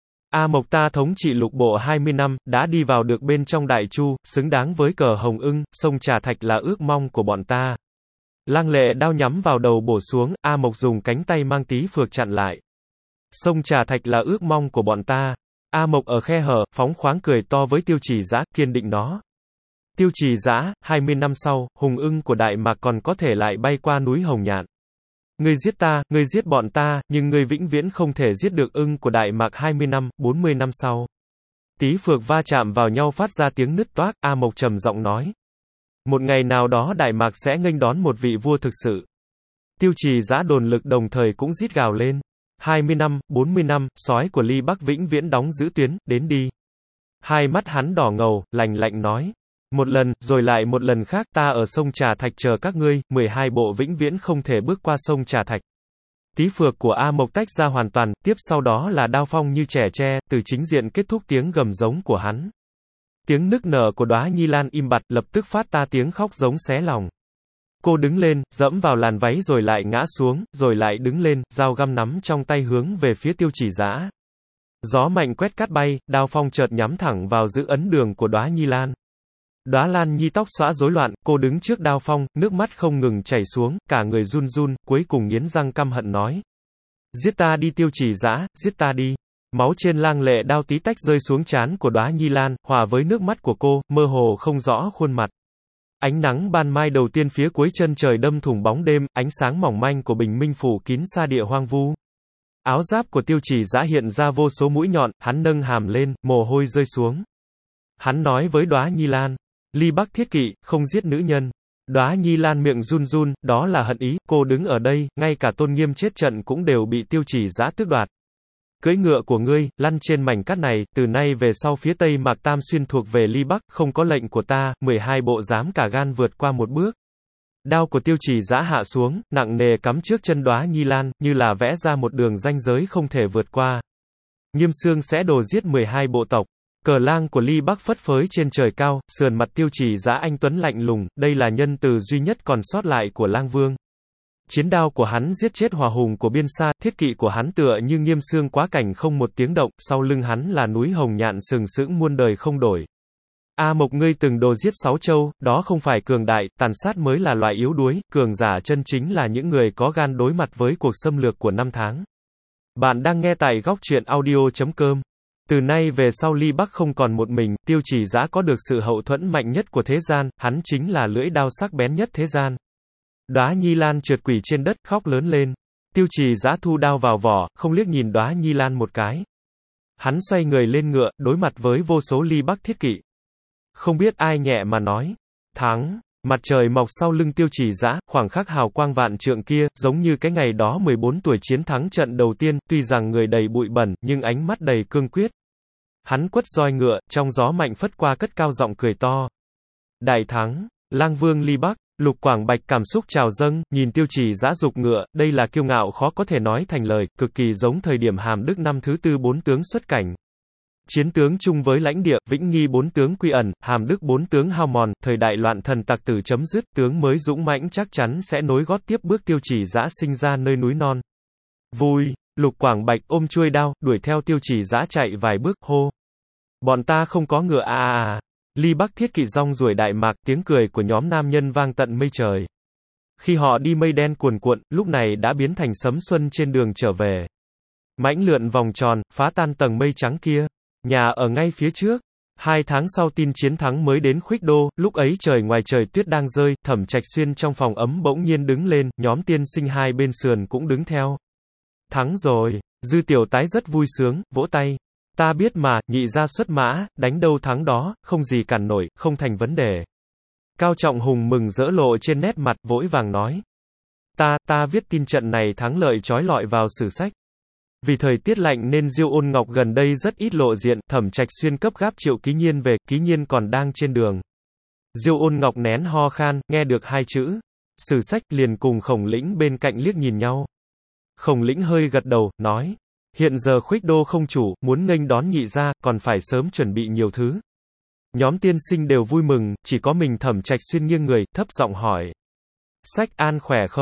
A Mộc ta thống trị lục bộ hai mươi năm, đã đi vào được bên trong Đại Chu, xứng đáng với cờ hồng ưng, sông Trà Thạch là ước mong của bọn ta. Lăng Lệ đao nhắm vào đầu bổ xuống, A Mộc dùng cánh tay mang tí phược chặn lại. Sông Trà Thạch là ước mong của bọn ta. A Mộc ở khe hở, phóng khoáng cười to với Tiêu Chỉ Dã, kiên định nó. Tiêu Chỉ Dã, hai mươi năm sau, hùng ưng của Đại Mạc còn có thể lại bay qua núi Hồng Nhạn. Ngươi giết ta, ngươi giết bọn ta, nhưng ngươi vĩnh viễn không thể giết được ưng của Đại Mạc hai mươi năm, bốn mươi năm sau. Tí phược va chạm vào nhau phát ra tiếng nứt toác, A Mộc trầm giọng nói. Một ngày nào đó Đại Mạc sẽ nghênh đón một vị vua thực sự. Tiêu Chỉ Dã đồn lực đồng thời cũng rít gào lên. hai mươi năm, bốn mươi năm, sói của Ly Bắc vĩnh viễn đóng giữ tuyến, đến đi. Hai mắt hắn đỏ ngầu, lạnh lạnh nói. Một lần, rồi lại một lần khác, ta ở sông Trà Thạch chờ các ngươi, mười hai bộ vĩnh viễn không thể bước qua sông Trà Thạch. Tí phược của A Mộc tách ra hoàn toàn, tiếp sau đó là đao phong như trẻ tre, từ chính diện kết thúc tiếng gầm giống của hắn. Tiếng nức nở của Đóa Nhi Lan im bặt, lập tức phát ta tiếng khóc giống xé lòng. Cô đứng lên, dẫm vào làn váy rồi lại ngã xuống, rồi lại đứng lên, dao găm nắm trong tay hướng về phía Tiêu Chỉ Dã. Gió mạnh quét cát bay, đao phong chợt nhắm thẳng vào giữ ấn đường của Đóa Nhi Lan. Đóa Lan Nhi tóc xõa rối loạn, cô đứng trước đao phong, nước mắt không ngừng chảy xuống, cả người run run, cuối cùng nghiến răng căm hận nói. Giết ta đi Tiêu Chỉ Dã, giết ta đi. Máu trên lang lệ đao tí tách rơi xuống trán của Đóa Nhi Lan, hòa với nước mắt của cô, mơ hồ không rõ khuôn mặt. Ánh nắng ban mai đầu tiên phía cuối chân trời đâm thủng bóng đêm, ánh sáng mỏng manh của bình minh phủ kín sa địa hoang vu. Áo giáp của Tiêu Chỉ Dã hiện ra vô số mũi nhọn, hắn nâng hàm lên, mồ hôi rơi xuống. Hắn nói với Đóa Nhi Lan. Ly Bắc thiết kỵ, không giết nữ nhân. Đóa Nhi Lan miệng run run, đó là hận ý, cô đứng ở đây, ngay cả tôn nghiêm chết trận cũng đều bị Tiêu Chỉ Dã tước đoạt. Cưỡi ngựa của ngươi, lăn trên mảnh cát này, từ nay về sau phía Tây Mạc Tam Xuyên thuộc về Ly Bắc, không có lệnh của ta, mười hai bộ dám cả gan vượt qua một bước. Đao của Tiêu Chỉ Dã hạ xuống, nặng nề cắm trước chân Đóa Nhi Lan, như là vẽ ra một đường ranh giới không thể vượt qua. Nghiêm Xương sẽ đồ giết mười hai bộ tộc. Cờ lang của Ly Bắc phất phới trên trời cao, sườn mặt Tiêu Chỉ Dã anh tuấn lạnh lùng, đây là nhân từ duy nhất còn sót lại của Lang Vương. Chiến đao của hắn giết chết hỏa hùng của biên xa, thiết kỵ của hắn tựa như Nghiêm Xương quá cảnh không một tiếng động, sau lưng hắn là núi Hồng Nhạn sừng sững muôn đời không đổi. A Mộc ngươi từng đồ giết sáu châu, đó không phải cường đại, tàn sát mới là loại yếu đuối, cường giả chân chính là những người có gan đối mặt với cuộc xâm lược của năm tháng. Bạn đang nghe tại góc truyện audio chấm com. Từ nay về sau Ly Bắc không còn một mình, Tiêu Chỉ Dã có được sự hậu thuẫn mạnh nhất của thế gian, hắn chính là lưỡi đao sắc bén nhất thế gian. Đóa Nhi Lan trượt quỳ trên đất, khóc lớn lên. Tiêu Chỉ Dã thu đao vào vỏ, không liếc nhìn Đóa Nhi Lan một cái. Hắn xoay người lên ngựa, đối mặt với vô số Ly Bắc thiết kỵ. Không biết ai nhẹ mà nói. Thắng. Mặt trời mọc sau lưng Tiêu Chỉ Dã, khoảng khắc hào quang vạn trượng kia, giống như cái ngày đó mười bốn tuổi chiến thắng trận đầu tiên, tuy rằng người đầy bụi bẩn, nhưng ánh mắt đầy cương quyết. Hắn quất roi ngựa, trong gió mạnh phất qua cất cao giọng cười to. Đại thắng, Lang Vương Ly Bắc. Lục Quảng Bạch cảm xúc trào dâng, nhìn Tiêu Chỉ Dã dục ngựa, đây là kiêu ngạo khó có thể nói thành lời, cực kỳ giống thời điểm Hàm Đức năm thứ tư bốn tướng xuất cảnh. Chiến tướng chung với lãnh địa, Vĩnh Nghi bốn tướng quy ẩn, Hàm Đức bốn tướng hao mòn, thời đại loạn thần tặc tử chấm dứt, tướng mới dũng mãnh chắc chắn sẽ nối gót tiếp bước Tiêu Chỉ Dã sinh ra nơi núi non. Vui, Lục Quảng Bạch ôm chuôi đao, đuổi theo Tiêu Chỉ Dã chạy vài bước, hô. Bọn ta không có ngựa à à à. Ly Bắc thiết kỵ rong ruổi Đại Mạc, tiếng cười của nhóm nam nhân vang tận mây trời. Khi họ đi mây đen cuồn cuộn, lúc này đã biến thành sấm xuân trên đường trở về. Mãnh lượn vòng tròn, phá tan tầng mây trắng kia. Nhà ở ngay phía trước. Hai tháng sau tin chiến thắng mới đến Khuếch Đô, lúc ấy trời ngoài trời tuyết đang rơi, Thẩm Trạch Xuyên trong phòng ấm bỗng nhiên đứng lên, nhóm tiên sinh hai bên sườn cũng đứng theo. Thắng rồi. Dư Tiểu Tái rất vui sướng, vỗ tay. Ta biết mà, nhị gia xuất mã, đánh đâu thắng đó, không gì cản nổi, không thành vấn đề. Cao Trọng Hùng mừng rỡ lộ trên nét mặt, vội vàng nói. Ta, ta viết tin trận này thắng lợi trói lọi vào sử sách. Vì thời tiết lạnh nên Diêu Ôn Ngọc gần đây rất ít lộ diện, Thẩm Trạch Xuyên cấp gáp Triệu Ký Nhiên về, Ký Nhiên còn đang trên đường. Diêu Ôn Ngọc nén ho khan, nghe được hai chữ. Sử sách liền cùng Khổng Lĩnh bên cạnh liếc nhìn nhau. Khổng Lĩnh hơi gật đầu, nói. Hiện giờ Khuếch Đô không chủ, muốn nghênh đón nhị gia, còn phải sớm chuẩn bị nhiều thứ. Nhóm tiên sinh đều vui mừng, chỉ có mình Thẩm Trạch Xuyên nghiêng người, thấp giọng hỏi. Sách An khỏe không?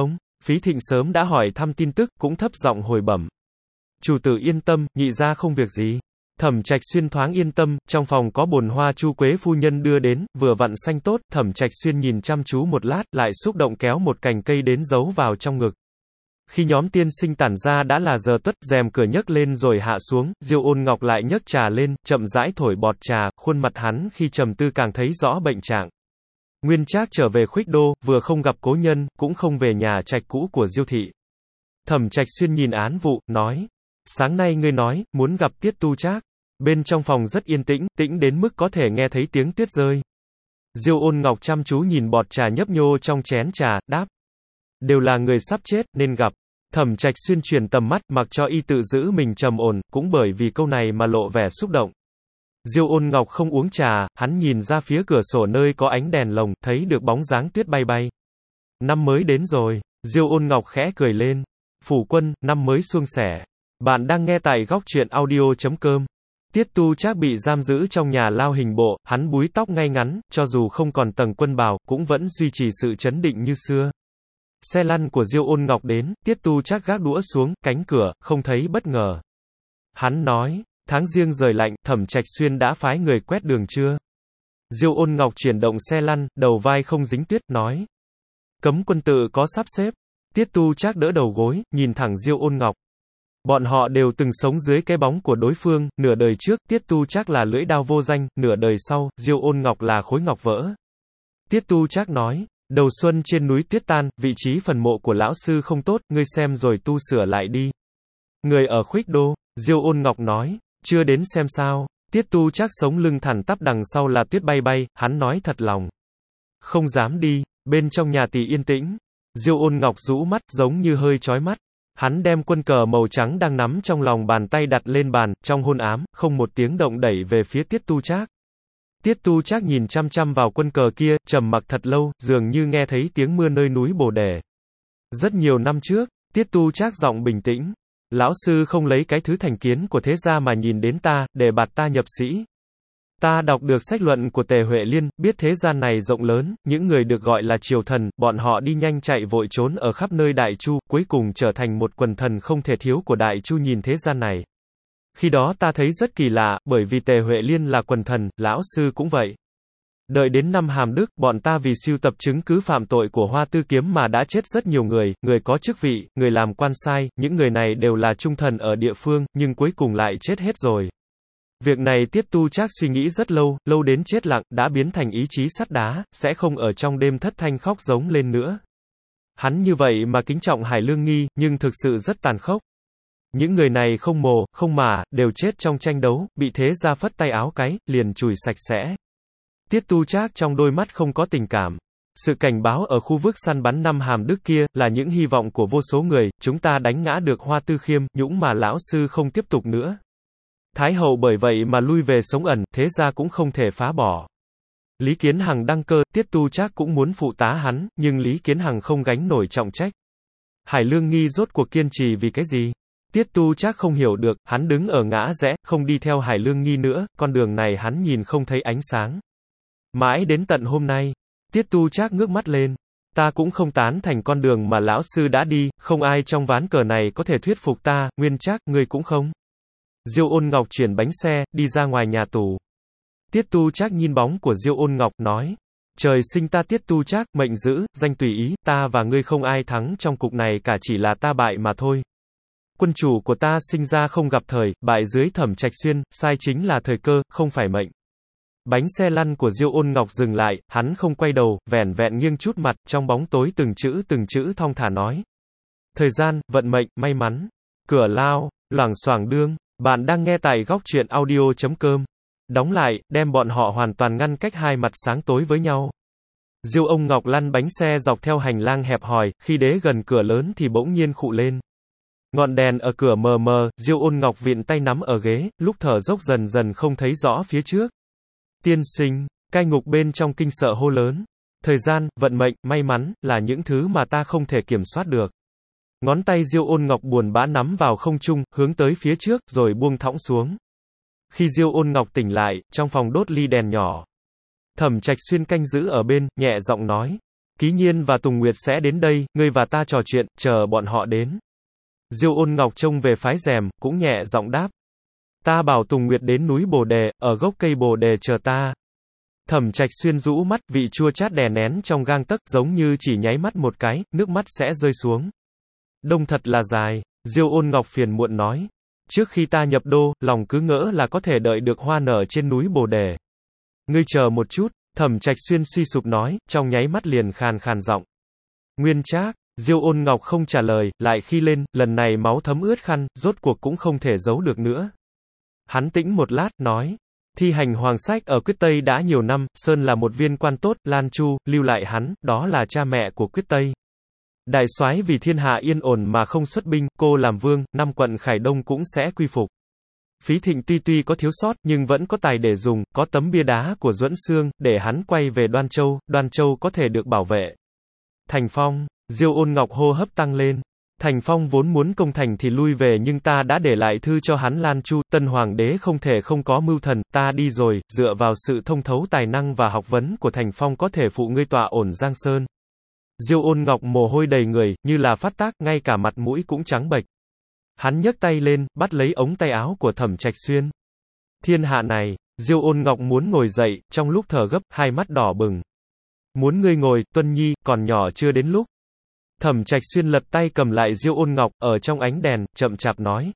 Phí Thịnh sớm đã hỏi thăm tin tức, cũng thấp giọng hồi bẩm. Chủ tử yên tâm, nhị gia không việc gì. Thẩm Trạch Xuyên thoáng yên tâm, trong phòng có bồn hoa Chu Quế phu nhân đưa đến, vừa vặn xanh tốt, Thẩm Trạch Xuyên nhìn chăm chú một lát, lại xúc động kéo một cành cây đến giấu vào trong ngực. Khi nhóm tiên sinh tản ra đã là giờ tuất, rèm cửa nhấc lên rồi hạ xuống, Diêu Ôn Ngọc lại nhấc trà lên, chậm rãi thổi bọt trà, khuôn mặt hắn khi trầm tư càng thấy rõ bệnh trạng. Nguyên Trác trở về Khuếch Đô, vừa không gặp cố nhân, cũng không về nhà trạch cũ của Diêu thị. Thẩm Trạch Xuyên nhìn án vụ, nói: "Sáng nay ngươi nói, muốn gặp Tiết Tu Trác." Bên trong phòng rất yên tĩnh, tĩnh đến mức có thể nghe thấy tiếng tuyết rơi. Diêu Ôn Ngọc chăm chú nhìn bọt trà nhấp nhô trong chén trà, đáp: "Đều là người sắp chết, nên gặp." Thẩm Trạch Xuyên chuyển tầm mắt, mặc cho y tự giữ mình trầm ổn, cũng bởi vì câu này mà lộ vẻ xúc động. Diêu Ôn Ngọc không uống trà, hắn nhìn ra phía cửa sổ nơi có ánh đèn lồng, thấy được bóng dáng tuyết bay bay. Năm mới đến rồi. Diêu Ôn Ngọc khẽ cười lên. Phủ quân, năm mới suôn sẻ. Bạn đang nghe tại góc truyện audio chấm com. Tiết Tu Trác bị giam giữ trong nhà lao hình bộ, hắn búi tóc ngay ngắn, cho dù không còn tầng quân bào, cũng vẫn duy trì sự trấn định như xưa. Xe lăn của Diêu Ôn Ngọc đến, Tiết Tu Trác gác đũa xuống, cánh cửa, không thấy bất ngờ. Hắn nói: "Tháng giêng rời lạnh, Thẩm Trạch Xuyên đã phái người quét đường chưa?" Diêu Ôn Ngọc chuyển động xe lăn, đầu vai không dính tuyết, nói: "Cấm quân tự có sắp xếp." Tiết Tu Trác đỡ đầu gối, nhìn thẳng Diêu Ôn Ngọc. Bọn họ đều từng sống dưới cái bóng của đối phương, nửa đời trước, Tiết Tu Trác là lưỡi đao vô danh, nửa đời sau, Diêu Ôn Ngọc là khối ngọc vỡ. Tiết Tu Trác nói: "Đầu xuân trên núi tuyết tan, vị trí phần mộ của lão sư không tốt, ngươi xem rồi tu sửa lại đi." Người ở Khuếch Đô, Diêu Ôn Ngọc nói: "Chưa đến xem sao." Tiết Tu Trác sống lưng thẳng tắp, đằng sau là tuyết bay bay, hắn nói thật lòng: "Không dám đi." Bên trong nhà tỳ yên tĩnh. Diêu Ôn Ngọc rũ mắt, giống như hơi chói mắt. Hắn đem quân cờ màu trắng đang nắm trong lòng bàn tay đặt lên bàn, trong hôn ám, không một tiếng động đẩy về phía Tiết Tu Trác. Tiết Tu Trác nhìn chăm chăm vào quân cờ kia, trầm mặc thật lâu, dường như nghe thấy tiếng mưa nơi núi Bồ Đề. Rất nhiều năm trước, Tiết Tu Trác giọng bình tĩnh: "Lão sư không lấy cái thứ thành kiến của thế gia mà nhìn đến ta, để bạt ta nhập sĩ. Ta đọc được sách luận của Tề Huệ Liên, biết thế gian này rộng lớn, những người được gọi là triều thần, bọn họ đi nhanh chạy vội trốn ở khắp nơi Đại Chu, cuối cùng trở thành một quần thần không thể thiếu của Đại Chu nhìn thế gian này. Khi đó ta thấy rất kỳ lạ, bởi vì Tề Huệ Liên là quần thần, lão sư cũng vậy. Đợi đến năm Hàm Đức, bọn ta vì sưu tập chứng cứ phạm tội của Hoa Tư Kiếm mà đã chết rất nhiều người, người có chức vị, người làm quan sai, những người này đều là trung thần ở địa phương, nhưng cuối cùng lại chết hết rồi." Việc này Tiết Tu Trác suy nghĩ rất lâu, lâu đến chết lặng, đã biến thành ý chí sắt đá, sẽ không ở trong đêm thất thanh khóc giống lên nữa. Hắn như vậy mà kính trọng Hải Lương Nghi, nhưng thực sự rất tàn khốc. Những người này không mồ, không mả, đều chết trong tranh đấu, bị thế gia phất tay áo cái, liền chùi sạch sẽ. Tiết Tu Trác trong đôi mắt không có tình cảm. Sự cảnh báo ở khu vực săn bắn năm Hàm Đức kia, là những hy vọng của vô số người, chúng ta đánh ngã được Hoa Tư Khiêm, nhũng mà lão sư không tiếp tục nữa. Thái hậu bởi vậy mà lui về sống ẩn, thế gia cũng không thể phá bỏ. Lý Kiến Hằng đăng cơ, Tiết Tu Trác cũng muốn phụ tá hắn, nhưng Lý Kiến Hằng không gánh nổi trọng trách. Hải Lương Nghi rốt cuộc kiên trì vì cái gì? Tiết Tu Trác không hiểu được, hắn đứng ở ngã rẽ, không đi theo Hải Lương Nghi nữa, con đường này hắn nhìn không thấy ánh sáng. Mãi đến tận hôm nay, Tiết Tu Trác ngước mắt lên. Ta cũng không tán thành con đường mà lão sư đã đi, không ai trong ván cờ này có thể thuyết phục ta, Nguyên Trác, ngươi cũng không. Diêu Ôn Ngọc chuyển bánh xe, đi ra ngoài nhà tù. Tiết Tu Trác nhìn bóng của Diêu Ôn Ngọc, nói: Trời sinh ta Tiết Tu Trác, mệnh giữ, danh tùy ý, ta và ngươi không ai thắng trong cuộc này cả, chỉ là ta bại mà thôi. Quân chủ của ta sinh ra không gặp thời, bại dưới Thẩm Trạch Xuyên, sai chính là thời cơ, không phải mệnh. Bánh xe lăn của Diêu Ôn Ngọc dừng lại, hắn không quay đầu, vẻn vẹn nghiêng chút mặt, trong bóng tối từng chữ từng chữ thong thả nói: Thời gian, vận mệnh, may mắn, cửa lao, loảng xoảng đương. Bạn đang nghe tại góc truyện audio chấm com. Đóng lại, đem bọn họ hoàn toàn ngăn cách hai mặt sáng tối với nhau. Diêu Ông Ngọc lăn bánh xe dọc theo hành lang hẹp hòi, khi đế gần cửa lớn thì bỗng nhiên khụ lên. Ngọn đèn ở cửa mờ mờ, Diêu Ôn Ngọc viện tay nắm ở ghế, lúc thở dốc dần dần không thấy rõ phía trước. Tiên sinh, cai ngục bên trong kinh sợ hô lớn. Thời gian, vận mệnh, may mắn, là những thứ mà ta không thể kiểm soát được. Ngón tay Diêu Ôn Ngọc buồn bã nắm vào không trung, hướng tới phía trước, rồi buông thõng xuống. Khi Diêu Ôn Ngọc tỉnh lại, trong phòng đốt ly đèn nhỏ. Thẩm Trạch Xuyên canh giữ ở bên, nhẹ giọng nói: Ký Nhiên và Tùng Nguyệt sẽ đến đây, ngươi và ta trò chuyện, chờ bọn họ đến. Diêu Ôn Ngọc trông về phái rèm, cũng nhẹ giọng đáp. Ta bảo Tùng Nguyệt đến núi Bồ Đề, ở gốc cây Bồ Đề chờ ta. Thẩm Trạch Xuyên rũ mắt, vị chua chát đè nén trong gang tấc, giống như chỉ nháy mắt một cái, nước mắt sẽ rơi xuống. Đông thật là dài, Diêu Ôn Ngọc phiền muộn nói. Trước khi ta nhập đô, lòng cứ ngỡ là có thể đợi được hoa nở trên núi Bồ Đề. Ngươi chờ một chút, Thẩm Trạch Xuyên suy sụp nói, trong nháy mắt liền khàn khàn giọng. Nguyên Trác, Diêu Ôn Ngọc không trả lời, lại khi lên, lần này máu thấm ướt khăn, rốt cuộc cũng không thể giấu được nữa. Hắn tĩnh một lát, nói. Thi hành hoàng sách ở Quyết Tây đã nhiều năm, Sơn là một viên quan tốt, Lan Chu, lưu lại hắn, đó là cha mẹ của Quyết Tây. Đại soái vì thiên hạ yên ổn mà không xuất binh, cô làm vương, năm quận Khải Đông cũng sẽ quy phục. Phí Thịnh tuy tuy có thiếu sót, nhưng vẫn có tài để dùng, có tấm bia đá của Duẫn Xương, để hắn quay về Đoan Châu, Đoan Châu có thể được bảo vệ. Thành Phong, Diêu Ôn Ngọc hô hấp tăng lên. Thành Phong vốn muốn công thành thì lui về nhưng ta đã để lại thư cho hắn. Lan Chu, tân hoàng đế không thể không có mưu thần, ta đi rồi, dựa vào sự thông thấu tài năng và học vấn của Thành Phong có thể phụ ngươi tọa ổn Giang Sơn. Diêu Ôn Ngọc mồ hôi đầy người, như là phát tác, ngay cả mặt mũi cũng trắng bệch. Hắn nhấc tay lên, bắt lấy ống tay áo của Thẩm Trạch Xuyên. Thiên hạ này, Diêu Ôn Ngọc muốn ngồi dậy, trong lúc thở gấp, hai mắt đỏ bừng. Muốn ngươi ngồi, Tuân Nhi, còn nhỏ chưa đến lúc. Thẩm Trạch Xuyên lật tay cầm lại Diêu Ôn Ngọc, ở trong ánh đèn, chậm chạp nói.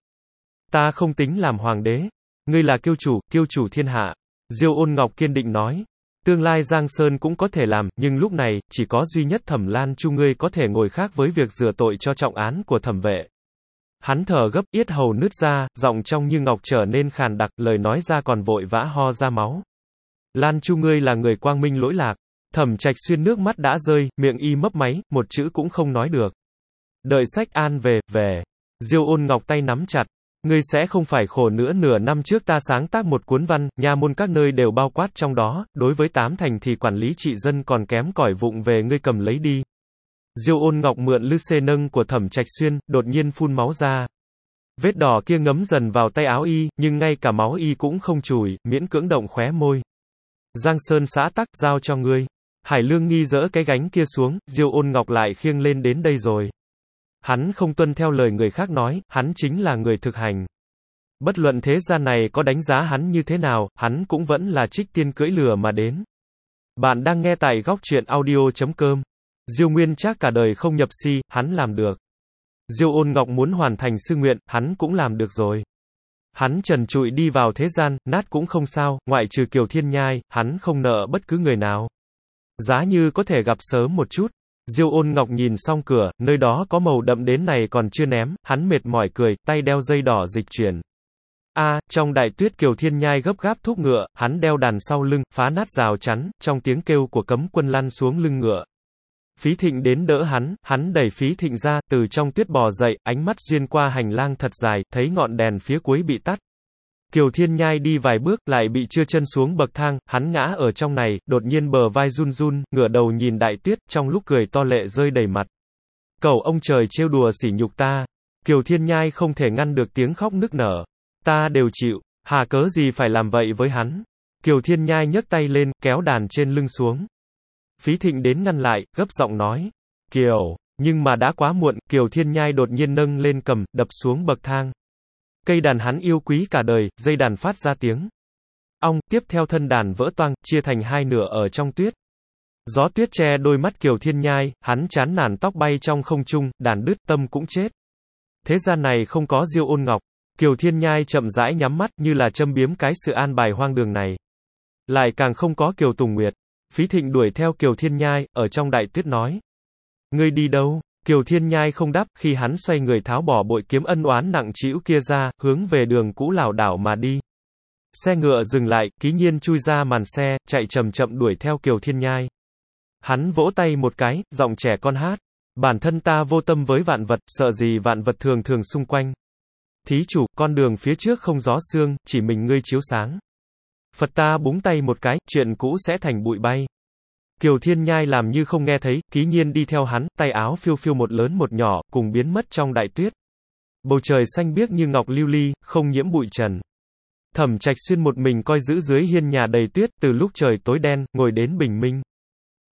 Ta không tính làm hoàng đế. Ngươi là kiêu chủ, kiêu chủ thiên hạ. Diêu Ôn Ngọc kiên định nói. Tương lai Giang Sơn cũng có thể làm, nhưng lúc này, chỉ có duy nhất Thẩm Lan Chu ngươi có thể ngồi khác với việc rửa tội cho trọng án của thẩm vệ. Hắn thở gấp, yết hầu nứt ra, giọng trong như ngọc trở nên khàn đặc, lời nói ra còn vội vã ho ra máu. Lan Chu ngươi là người quang minh lỗi lạc. Thẩm Trạch Xuyên nước mắt đã rơi, miệng y mấp máy, một chữ cũng không nói được. Đợi sách an về, về. Diêu Ôn Ngọc tay nắm chặt. Ngươi sẽ không phải khổ nữa. Nửa năm trước ta sáng tác một cuốn văn, nha môn các nơi đều bao quát trong đó, đối với tám thành thì quản lý trị dân còn kém cỏi, vụng về ngươi cầm lấy đi. Diêu Ôn Ngọc mượn lư xê nâng của Thẩm Trạch Xuyên, đột nhiên phun máu ra. Vết đỏ kia ngấm dần vào tay áo y, nhưng ngay cả máu y cũng không chùi, miễn cưỡng động khóe môi. Giang Sơn xã tắc, giao cho ngươi. Hải Lương Nghi dỡ cái gánh kia xuống, Diêu Ôn Ngọc lại khiêng lên đến đây rồi. Hắn không tuân theo lời người khác nói, hắn chính là người thực hành. Bất luận thế gian này có đánh giá hắn như thế nào, hắn cũng vẫn là trích tiên cưỡi lừa mà đến. Bạn đang nghe tại góc truyện audio chấm com. Diêu Nguyên Trác cả đời không nhập si, hắn làm được. Diêu Ôn Ngọc muốn hoàn thành sư nguyện, hắn cũng làm được rồi. Hắn trần trụi đi vào thế gian, nát cũng không sao, ngoại trừ Kiều Thiên Nhai, hắn không nợ bất cứ người nào. Giá như có thể gặp sớm một chút. Diêu Ôn Ngọc nhìn xong cửa, nơi đó có màu đậm đến này còn chưa ném, hắn mệt mỏi cười, tay đeo dây đỏ dịch chuyển. A, à, trong đại tuyết Kiều Thiên Nhai gấp gáp thúc ngựa, hắn đeo đàn sau lưng, phá nát rào chắn, trong tiếng kêu của cấm quân lăn xuống lưng ngựa. Phí Thịnh đến đỡ hắn, hắn đẩy Phí Thịnh ra, từ trong tuyết bò dậy, ánh mắt xuyên qua hành lang thật dài, thấy ngọn đèn phía cuối bị tắt. Kiều Thiên Nhai đi vài bước, lại bị trưa chân xuống bậc thang, hắn ngã ở trong này, đột nhiên bờ vai run run, ngửa đầu nhìn đại tuyết, trong lúc cười to lệ rơi đầy mặt. Cầu ông trời trêu đùa sỉ nhục ta. Kiều Thiên Nhai không thể ngăn được tiếng khóc nức nở. Ta đều chịu, hà cớ gì phải làm vậy với hắn. Kiều Thiên Nhai nhấc tay lên, kéo đàn trên lưng xuống. Phí Thịnh đến ngăn lại, gấp giọng nói. Kiều, nhưng mà đã quá muộn, Kiều Thiên Nhai đột nhiên nâng lên cầm, đập xuống bậc thang. Cây đàn hắn yêu quý cả đời, dây đàn phát ra tiếng ong, tiếp theo thân đàn vỡ toang, chia thành hai nửa ở trong tuyết. Gió tuyết che đôi mắt Kiều Thiên Nhai, hắn chán nản tóc bay trong không trung, đàn đứt, tâm cũng chết. Thế gian này không có Diêu Ôn Ngọc. Kiều Thiên Nhai chậm rãi nhắm mắt, như là châm biếm cái sự an bài hoang đường này. Lại càng không có Kiều Tùng Nguyệt. Phí Thịnh đuổi theo Kiều Thiên Nhai, ở trong đại tuyết nói. Ngươi đi đâu? Kiều Thiên Nhai không đáp, khi hắn xoay người tháo bỏ bội kiếm ân oán nặng trĩu kia ra, hướng về đường cũ lảo đảo mà đi. Xe ngựa dừng lại, Ký Nhiên chui ra màn xe, chạy chậm chậm đuổi theo Kiều Thiên Nhai. Hắn vỗ tay một cái, giọng trẻ con hát. Bản thân ta vô tâm với vạn vật, sợ gì vạn vật thường thường xung quanh. Thí chủ, con đường phía trước không gió sương, chỉ mình ngươi chiếu sáng. Phật ta búng tay một cái, chuyện cũ sẽ thành bụi bay. Kiều Thiên Nhai làm như không nghe thấy, Ký Nhiên đi theo hắn, tay áo phiêu phiêu một lớn một nhỏ, cùng biến mất trong đại tuyết. Bầu trời xanh biếc như ngọc lưu ly, không nhiễm bụi trần. Thẩm Trạch Xuyên một mình coi giữ dưới hiên nhà đầy tuyết, từ lúc trời tối đen, ngồi đến bình minh.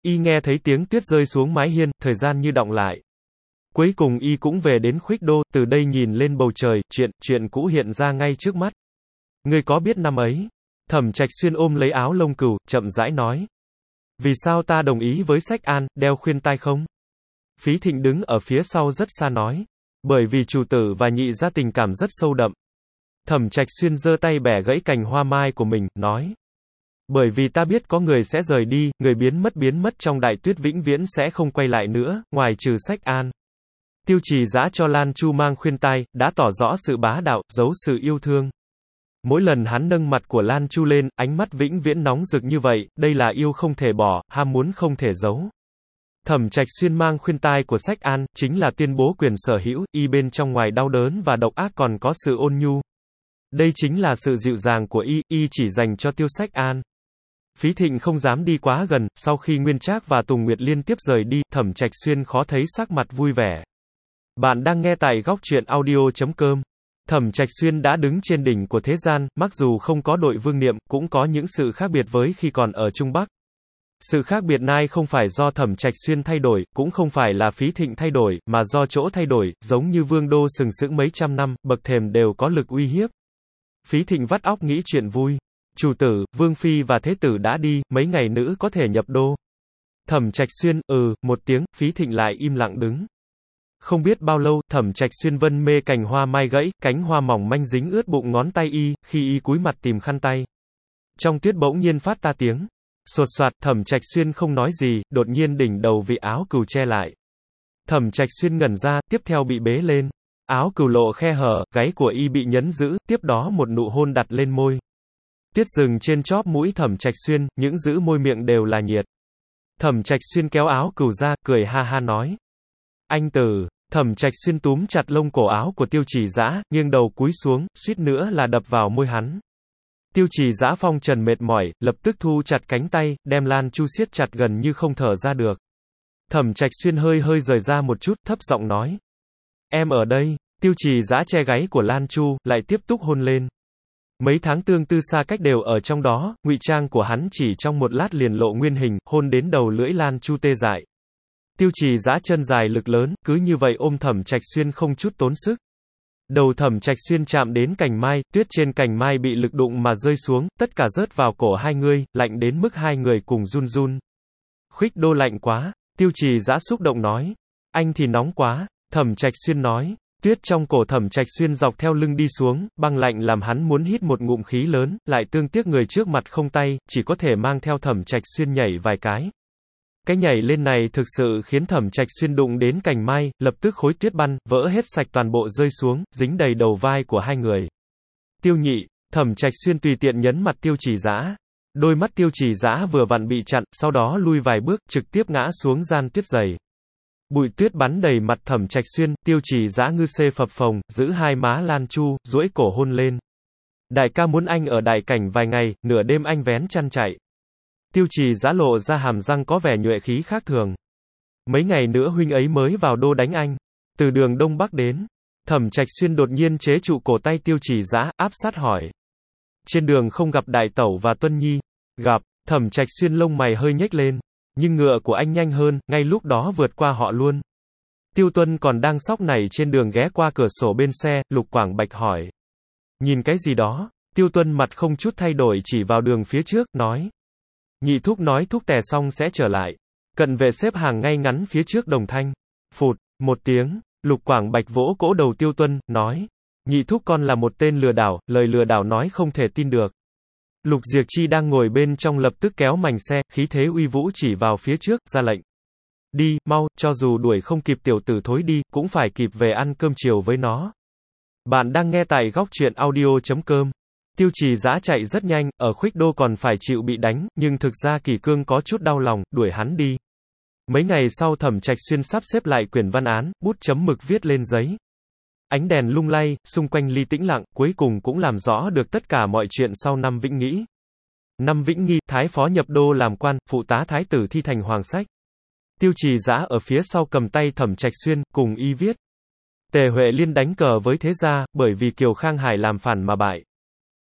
Y nghe thấy tiếng tuyết rơi xuống mái hiên, thời gian như đọng lại. Cuối cùng Y cũng về đến Khuếch Đô, từ đây nhìn lên bầu trời, chuyện, chuyện cũ hiện ra ngay trước mắt. Ngươi có biết năm ấy? Thẩm Trạch Xuyên ôm lấy áo lông cừu, chậm rãi nói. Vì sao ta đồng ý với Sách An, đeo khuyên tai không? Phí Thịnh đứng ở phía sau rất xa nói. Bởi vì chủ tử và nhị gia tình cảm rất sâu đậm. Thẩm Trạch Xuyên giơ tay bẻ gãy cành hoa mai của mình, nói. Bởi vì ta biết có người sẽ rời đi, người biến mất biến mất trong đại tuyết vĩnh viễn sẽ không quay lại nữa, ngoài trừ Sách An. Tiêu Trì Dã cho Lan Chu mang khuyên tai, đã tỏ rõ sự bá đạo, giấu sự yêu thương. Mỗi lần hắn nâng mặt của Lan Chu lên, ánh mắt vĩnh viễn nóng rực như vậy, đây là yêu không thể bỏ, ham muốn không thể giấu. Thẩm Trạch Xuyên mang khuyên tai của Sách An, chính là tuyên bố quyền sở hữu, y bên trong ngoài đau đớn và độc ác còn có sự ôn nhu. Đây chính là sự dịu dàng của y, y chỉ dành cho Tiêu Sách An. Phí Thịnh không dám đi quá gần, sau khi Nguyên Trác và Tùng Nguyệt liên tiếp rời đi, Thẩm Trạch Xuyên khó thấy sắc mặt vui vẻ. Bạn đang nghe tại góc truyện audio chấm com. Thẩm Trạch Xuyên đã đứng trên đỉnh của thế gian, mặc dù không có đội vương niệm, cũng có những sự khác biệt với khi còn ở Trung Bắc. Sự khác biệt này không phải do Thẩm Trạch Xuyên thay đổi, cũng không phải là Phí Thịnh thay đổi, mà do chỗ thay đổi, giống như vương đô sừng sững mấy trăm năm, bậc thềm đều có lực uy hiếp. Phí Thịnh vắt óc nghĩ chuyện vui. Chủ tử, vương phi và thế tử đã đi, mấy ngày nữa có thể nhập đô. Thẩm Trạch Xuyên, ừ, một tiếng, Phí Thịnh lại im lặng đứng. Không biết bao lâu, Thẩm Trạch Xuyên vân mê cành hoa mai gãy, cánh hoa mỏng manh dính ướt bụng ngón tay y, khi y cúi mặt tìm khăn tay. Trong tuyết bỗng nhiên phát ta tiếng. Sột soạt, Thẩm Trạch Xuyên không nói gì, đột nhiên đỉnh đầu vị áo cừu che lại. Thẩm Trạch Xuyên ngẩn ra, tiếp theo bị bế lên. Áo cừu lộ khe hở, gáy của y bị nhấn giữ, tiếp đó một nụ hôn đặt lên môi. Tuyết dừng trên chóp mũi Thẩm Trạch Xuyên, những giữ môi miệng đều là nhiệt. Thẩm Trạch Xuyên kéo áo cừu ra, cười ha ha nói. Anh Tử. Thẩm Trạch Xuyên túm chặt lông cổ áo của Tiêu Trì Dã, nghiêng đầu cúi xuống, suýt nữa là đập vào môi hắn. Tiêu Trì Dã phong trần mệt mỏi, lập tức thu chặt cánh tay, đem Lan Chu siết chặt gần như không thở ra được. Thẩm Trạch Xuyên hơi hơi rời ra một chút, thấp giọng nói. Em ở đây. Tiêu Trì Dã che gáy của Lan Chu, lại tiếp tục hôn lên. Mấy tháng tương tư xa cách đều ở trong đó, ngụy trang của hắn chỉ trong một lát liền lộ nguyên hình, hôn đến đầu lưỡi Lan Chu tê dại. Tiêu Trì Dã chân dài lực lớn, cứ như vậy ôm Thẩm Trạch Xuyên không chút tốn sức. Đầu Thẩm Trạch Xuyên chạm đến cành mai, tuyết trên cành mai bị lực đụng mà rơi xuống, tất cả rớt vào cổ hai người, lạnh đến mức hai người cùng run run. Khuếch Đô lạnh quá, Tiêu Trì Dã xúc động nói. Anh thì nóng quá, Thẩm Trạch Xuyên nói. Tuyết trong cổ Thẩm Trạch Xuyên dọc theo lưng đi xuống, băng lạnh làm hắn muốn hít một ngụm khí lớn, lại tương tiếc người trước mặt không tay, chỉ có thể mang theo Thẩm Trạch Xuyên nhảy vài cái. Cái nhảy lên này thực sự khiến Thẩm Trạch Xuyên đụng đến cành mai, lập tức khối tuyết băng, vỡ hết sạch toàn bộ rơi xuống, dính đầy đầu vai của hai người. Tiêu Nhị, Thẩm Trạch Xuyên tùy tiện nhấn mặt Tiêu Trì Dã. Đôi mắt Tiêu Trì Dã vừa vặn bị chặn, sau đó lui vài bước, trực tiếp ngã xuống gian tuyết dày. Bụi tuyết bắn đầy mặt Thẩm Trạch Xuyên, Tiêu Trì Dã ngư xê phập phồng, giữ hai má Lan Chu, duỗi cổ hôn lên. Đại ca muốn anh ở đại cảnh vài ngày, nửa đêm anh vén chăn chạy. Tiêu Trì Dã lộ ra hàm răng có vẻ nhuệ khí khác thường. Mấy ngày nữa huynh ấy mới vào đô đánh anh. Từ đường Đông Bắc đến. Thẩm Trạch Xuyên đột nhiên chế trụ cổ tay Tiêu Trì Dã, áp sát hỏi. Trên đường không gặp Đại Tẩu và Tuân Nhi. Gặp. Thẩm Trạch Xuyên lông mày hơi nhếch lên. Nhưng ngựa của anh nhanh hơn, ngay lúc đó vượt qua họ luôn. Tiêu Tuân còn đang sóc nảy trên đường ghé qua cửa sổ bên xe, Lục Quảng Bạch hỏi. Nhìn cái gì đó? Tiêu Tuân mặt không chút thay đổi chỉ vào đường phía trước, nói. Nhị thúc nói thúc tè xong sẽ trở lại. Cận vệ xếp hàng ngay ngắn phía trước đồng thanh. Phụt, một tiếng, Lục Quảng Bạch vỗ cỗ đầu Tiêu Tuân, nói. Nhị thúc con là một tên lừa đảo, lời lừa đảo nói không thể tin được. Lục Diệc Chi đang ngồi bên trong lập tức kéo mành xe, khí thế uy vũ chỉ vào phía trước, ra lệnh. Đi, mau, cho dù đuổi không kịp tiểu tử thối đi, cũng phải kịp về ăn cơm chiều với nó. Bạn đang nghe tại góc truyện audio chấm com. Tiêu Trì Dã chạy rất nhanh, ở Khuếch Đô còn phải chịu bị đánh, nhưng thực ra Kỳ Cương có chút đau lòng, đuổi hắn đi. Mấy ngày sau Thẩm Trạch Xuyên sắp xếp lại quyển văn án, bút chấm mực viết lên giấy. Ánh đèn lung lay, xung quanh ly tĩnh lặng, cuối cùng cũng làm rõ được tất cả mọi chuyện sau năm Vĩnh Nghĩ. Năm Vĩnh Nghi, Thái phó nhập đô làm quan, phụ tá thái tử thi thành hoàng sách. Tiêu Trì Dã ở phía sau cầm tay Thẩm Trạch Xuyên, cùng y viết. Tề Huệ Liên đánh cờ với thế gia, bởi vì Kiều Khang Hải làm phản mà bại.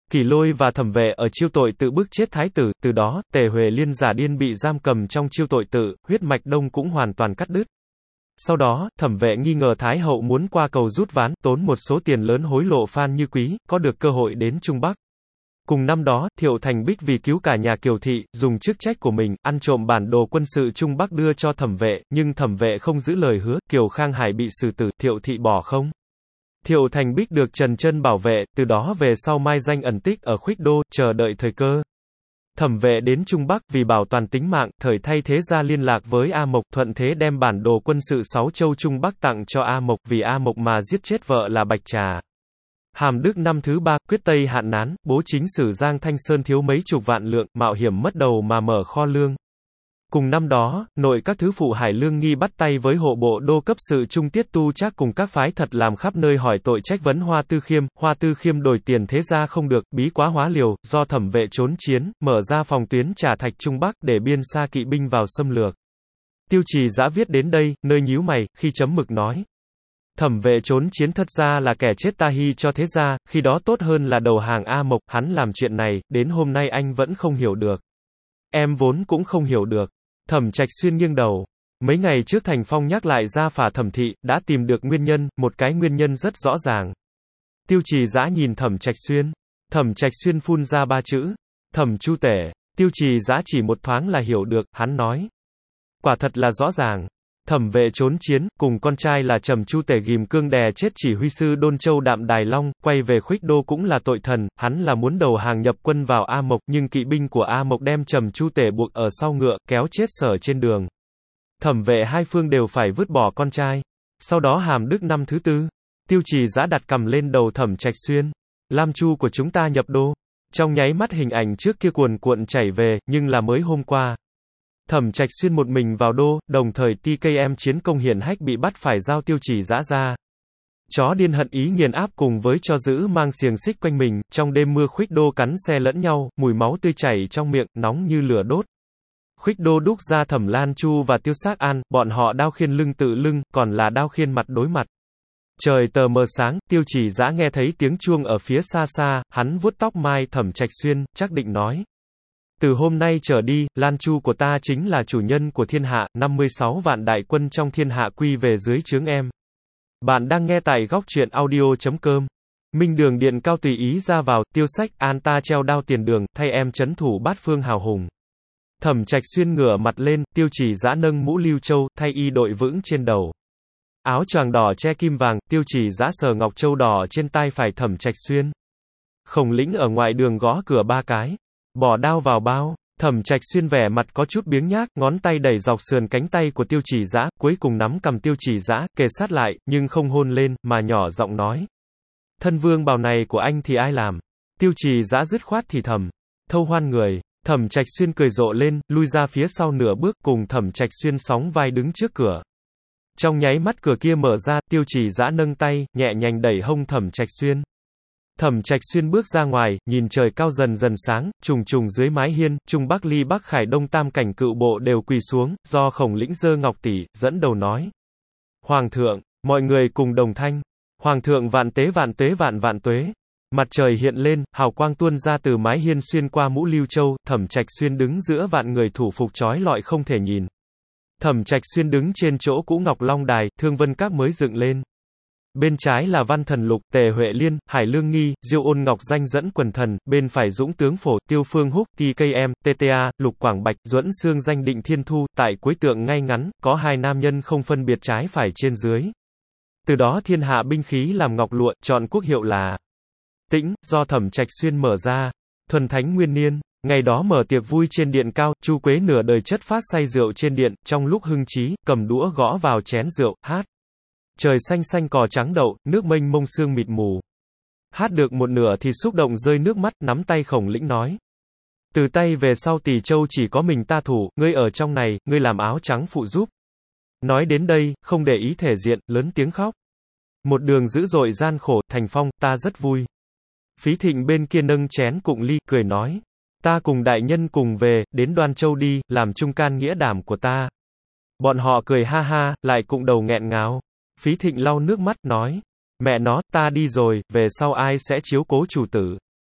Kỷ Lôi và Thẩm Vệ ở chiêu tội tự bức chết thái tử, từ đó, Tề Huệ Liên giả điên bị giam cầm trong chiêu tội tự, huyết mạch đông cũng hoàn toàn cắt đứt. Sau đó, Thẩm Vệ nghi ngờ Thái hậu muốn qua cầu rút ván, tốn một số tiền lớn hối lộ Phan Như Quý, có được cơ hội đến Trung Bắc. Cùng năm đó, Thiệu Thành Bích vì cứu cả nhà Kiều thị, dùng chức trách của mình, ăn trộm bản đồ quân sự Trung Bắc đưa cho Thẩm Vệ, nhưng Thẩm Vệ không giữ lời hứa, Kiều Khang Hải bị xử tử, Thiệu thị bỏ không. Thiệu Thành Bích được Trần Chân bảo vệ, từ đó về sau mai danh ẩn tích ở Khuých Đô, chờ đợi thời cơ. Thẩm Vệ đến Trung Bắc vì bảo toàn tính mạng, thời thay thế ra liên lạc với A Mộc, thuận thế đem bản đồ quân sự sáu châu Trung Bắc tặng cho A Mộc, vì A Mộc mà giết chết vợ là Bạch Trà. Hàm Đức năm thứ ba, quyết Tây hạn nán, bố chính sử Giang Thanh Sơn thiếu mấy chục vạn lượng, mạo hiểm mất đầu mà mở kho lương. Cùng năm đó, nội các thứ phụ Hải Lương Nghi bắt tay với hộ bộ đô cấp sự Trung Tiết Tu Trác cùng các phái thật làm khắp nơi hỏi tội trách vấn Hoa Tư Khiêm, Hoa Tư Khiêm đổi tiền thế ra không được, bí quá hóa liều, do Thẩm Vệ trốn chiến, mở ra phòng tuyến Trà Thạch Trung Bắc để biên xa kỵ binh vào xâm lược. Tiêu Trì Dã viết đến đây, nơi nhíu mày, khi chấm mực nói. Thẩm Vệ trốn chiến thật ra là kẻ chết ta hy cho thế gia, khi đó tốt hơn là đầu hàng A Mộc, hắn làm chuyện này, đến hôm nay anh vẫn không hiểu được. Em vốn cũng không hiểu được. Thẩm Trạch Xuyên nghiêng đầu. Mấy ngày trước Thành Phong nhắc lại ra phả Thẩm thị, đã tìm được nguyên nhân, một cái nguyên nhân rất rõ ràng. Tiêu Trì Dã nhìn Thẩm Trạch Xuyên. Thẩm Trạch Xuyên phun ra ba chữ. Thẩm Chu Tể. Tiêu Trì Dã chỉ một thoáng là hiểu được, hắn nói. Quả thật là rõ ràng. Thẩm Vệ trốn chiến, cùng con trai là Trầm Chu Tể ghim cương đè chết chỉ huy sư Đôn Châu Đạm Đài Long, quay về Khuých Đô cũng là tội thần, hắn là muốn đầu hàng nhập quân vào A Mộc, nhưng kỵ binh của A Mộc đem Trầm Chu Tể buộc ở sau ngựa, kéo chết Sở trên đường. Thẩm Vệ hai phương đều phải vứt bỏ con trai. Sau đó Hàm Đức năm thứ tư, Tiêu Trì Dã đặt cầm lên đầu Thẩm Trạch Xuyên. Lam Chu của chúng ta nhập đô. Trong nháy mắt hình ảnh trước kia cuồn cuộn chảy về, nhưng là mới hôm qua. Thẩm Trạch Xuyên một mình vào đô, đồng thời tê ca em chiến công hiển hách bị bắt phải giao Tiêu Trì Dã ra. Chó điên hận ý nghiền áp cùng với cho giữ mang xiềng xích quanh mình, trong đêm mưa Khuých Đô cắn xe lẫn nhau, mùi máu tươi chảy trong miệng, nóng như lửa đốt. Khuých Đô đúc ra Thẩm Lan Chu và Tiêu Xác An, bọn họ đao khiên lưng tự lưng, còn là đao khiên mặt đối mặt. Trời tờ mờ sáng, Tiêu Trì Dã nghe thấy tiếng chuông ở phía xa xa, hắn vuốt tóc mai Thẩm Trạch Xuyên, chắc định nói. Từ hôm nay trở đi, Lan Chu của ta chính là chủ nhân của thiên hạ, năm mươi sáu vạn đại quân trong thiên hạ quy về dưới trướng em. Bạn đang nghe tại góc truyện audio chấm com. Minh Đường điện cao tùy ý ra vào, Tiêu Sách An ta treo đao tiền đường, thay em trấn thủ bát phương hào hùng. Thẩm Trạch Xuyên ngửa mặt lên, Tiêu Trì Dã nâng mũ Lưu Châu, thay y đội vững trên đầu. Áo choàng đỏ che kim vàng, Tiêu Trì Dã sờ ngọc châu đỏ trên tai phải Thẩm Trạch Xuyên. Khổng Lĩnh ở ngoài đường gõ cửa ba cái. Bỏ đao vào bao. Thẩm Trạch Xuyên vẻ mặt có chút biếng nhác, ngón tay đẩy dọc sườn cánh tay của Tiêu Trì Dã, cuối cùng nắm cầm Tiêu Trì Dã, kề sát lại, nhưng không hôn lên, mà nhỏ giọng nói. Thân vương bào này của anh thì ai làm? Tiêu Trì Dã dứt khoát thì thầm. Thâu Hoan người. Thẩm Trạch Xuyên cười rộ lên, lui ra phía sau nửa bước, cùng Thẩm Trạch Xuyên sóng vai đứng trước cửa. Trong nháy mắt cửa kia mở ra, Tiêu Trì Dã nâng tay, nhẹ nhàng đẩy hông Thẩm Trạch Xuyên. Thẩm Trạch Xuyên bước ra ngoài, nhìn trời cao dần dần sáng, trùng trùng dưới mái hiên, Trung Bắc Ly Bắc Khải Đông tam cảnh cựu bộ đều quỳ xuống, do Khổng Lĩnh giơ ngọc tỷ, dẫn đầu nói. Hoàng thượng, mọi người cùng đồng thanh. Hoàng thượng vạn tế vạn tuế vạn vạn tuế. Mặt trời hiện lên, hào quang tuôn ra từ mái hiên xuyên qua mũ Lưu Châu, Thẩm Trạch Xuyên đứng giữa vạn người thủ phục chói lọi không thể nhìn. Thẩm Trạch Xuyên đứng trên chỗ cũ Ngọc Long Đài, Thương Vân Các mới dựng lên. Bên trái là Văn Thần Lục, Tề Huệ Liên, Hải Lương Nghi, Diêu Ôn Ngọc danh dẫn quần thần, bên phải Dũng Tướng Phổ, Tiêu Phương Húc, tê ca em, tê tê a, Lục Quảng Bạch, Duẫn Xương danh Định Thiên Thu, tại cuối tượng ngay ngắn, có hai nam nhân không phân biệt trái phải trên dưới. Từ đó thiên hạ binh khí làm ngọc lụa, chọn quốc hiệu là Tĩnh, do Thẩm Trạch Xuyên mở ra. Thuần Thánh Nguyên Niên, ngày đó mở tiệc vui trên điện cao, Chu Quế nửa đời chất phát say rượu trên điện, trong lúc hưng trí, cầm đũa gõ vào chén rượu, hát. Trời xanh xanh cỏ trắng đậu, nước mênh mông sương mịt mù. Hát được một nửa thì xúc động rơi nước mắt, nắm tay Khổng Lĩnh nói. Từ tay về sau Tỷ Châu chỉ có mình ta thủ, ngươi ở trong này, ngươi làm áo trắng phụ giúp. Nói đến đây, không để ý thể diện, lớn tiếng khóc. Một đường dữ dội gian khổ, Thành Phong, ta rất vui. Phí Thịnh bên kia nâng chén cụng ly, cười nói. Ta cùng đại nhân cùng về, đến Đoan Châu đi, làm trung can nghĩa đảm của ta. Bọn họ cười ha ha, lại cụng đầu nghẹn ngào. Phí Thịnh lau nước mắt, nói. Mẹ nó, ta đi rồi, về sau ai sẽ chiếu cố chủ tử.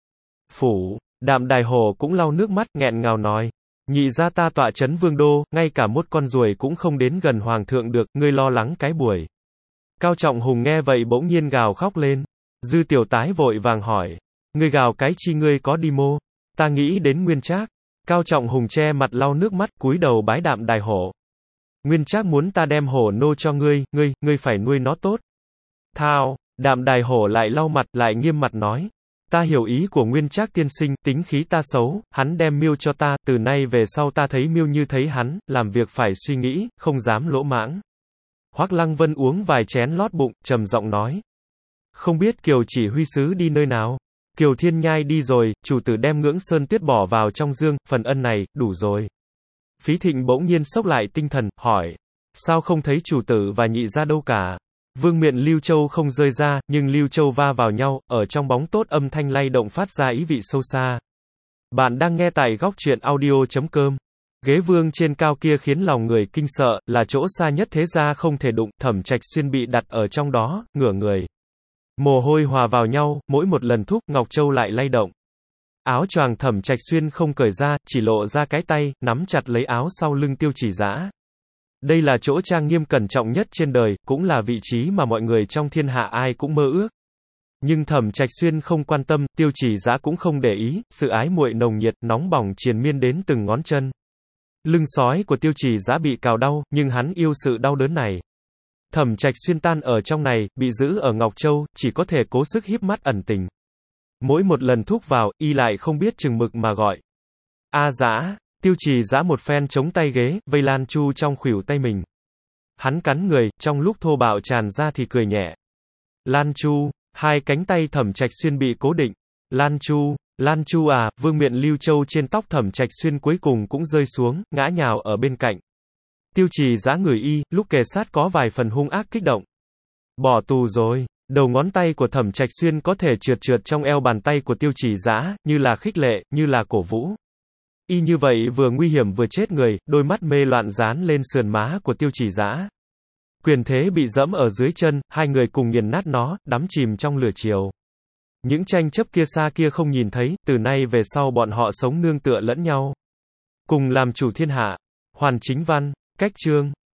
phủ. Đạm Đài Hổ cũng lau nước mắt, nghẹn ngào nói. Nhị gia ta tọa trấn vương đô, ngay cả một con ruồi cũng không đến gần hoàng thượng được, ngươi lo lắng cái buổi. Cao Trọng Hùng nghe vậy bỗng nhiên gào khóc lên. Dư Tiểu Tái vội vàng hỏi. Ngươi gào cái chi, ngươi có đi mô? Ta nghĩ đến Nguyên Trác. Cao Trọng Hùng che mặt lau nước mắt, cúi đầu bái Đạm Đài Hổ. Nguyên Trác muốn ta đem hổ nô cho ngươi, ngươi, ngươi phải nuôi nó tốt. Thao, Đạm Đài Hổ lại lau mặt, lại nghiêm mặt nói. Ta hiểu ý của Nguyên Trác tiên sinh, tính khí ta xấu, hắn đem miêu cho ta, từ nay về sau ta thấy miêu như thấy hắn, làm việc phải suy nghĩ, không dám lỗ mãng. Hoắc Lăng Vân uống vài chén lót bụng, trầm giọng nói. Không biết Kiều chỉ huy sứ đi nơi nào? Kiều Thiên Nhai đi rồi, chủ tử đem Ngưỡng Sơn Tuyết bỏ vào trong dương, phần ân này, đủ rồi. Phí Thịnh bỗng nhiên sốc lại tinh thần, hỏi. Sao không thấy chủ tử và nhị gia đâu cả? Vương miện Lưu Châu không rơi ra, nhưng Lưu Châu va vào nhau, ở trong bóng tốt âm thanh lay động phát ra ý vị sâu xa. Bạn đang nghe tại góc truyện audio chấm com. Ghế vương trên cao kia khiến lòng người kinh sợ, là chỗ xa nhất thế gia không thể đụng, Thẩm Trạch Xuyên bị đặt ở trong đó, ngửa người. Mồ hôi hòa vào nhau, mỗi một lần thúc, Ngọc Châu lại lay động. Áo choàng Thẩm Trạch Xuyên không cởi ra, chỉ lộ ra cái tay, nắm chặt lấy áo sau lưng Tiêu Chỉ Dã. Đây là chỗ trang nghiêm cẩn trọng nhất trên đời, cũng là vị trí mà mọi người trong thiên hạ ai cũng mơ ước. Nhưng Thẩm Trạch Xuyên không quan tâm, Tiêu Chỉ Dã cũng không để ý, sự ái muội nồng nhiệt, nóng bỏng triền miên đến từng ngón chân. Lưng sói của Tiêu Chỉ Dã bị cào đau, nhưng hắn yêu sự đau đớn này. Thẩm Trạch Xuyên tan ở trong này, bị giữ ở Ngọc Châu, chỉ có thể cố sức híp mắt ẩn tình. Mỗi một lần thúc vào, y lại không biết chừng mực mà gọi. A Dã. Tiêu Chỉ Dã một phen chống tay ghế, vây Lan Chu trong khuỷu tay mình. Hắn cắn người, trong lúc thô bạo tràn ra thì cười nhẹ. Lan Chu, hai cánh tay Thẩm Trạch Xuyên bị cố định. Lan Chu, Lan Chu à, vương miện Lưu Châu trên tóc Thẩm Trạch Xuyên cuối cùng cũng rơi xuống, ngã nhào ở bên cạnh. Tiêu Chỉ Dã ngửi y, lúc kề sát có vài phần hung ác kích động. Bỏ tù rồi. Đầu ngón tay của Thẩm Trạch Xuyên có thể trượt trượt trong eo bàn tay của Tiêu Chỉ Dã, như là khích lệ, như là cổ vũ. Y như vậy vừa nguy hiểm vừa chết người, đôi mắt mê loạn dán lên sườn má của Tiêu Chỉ Dã. Quyền thế bị dẫm ở dưới chân, hai người cùng nghiền nát nó, đắm chìm trong lửa chiều. Những tranh chấp kia xa kia không nhìn thấy, từ nay về sau bọn họ sống nương tựa lẫn nhau. Cùng làm chủ thiên hạ. Hoàn Chính Văn, cách chương.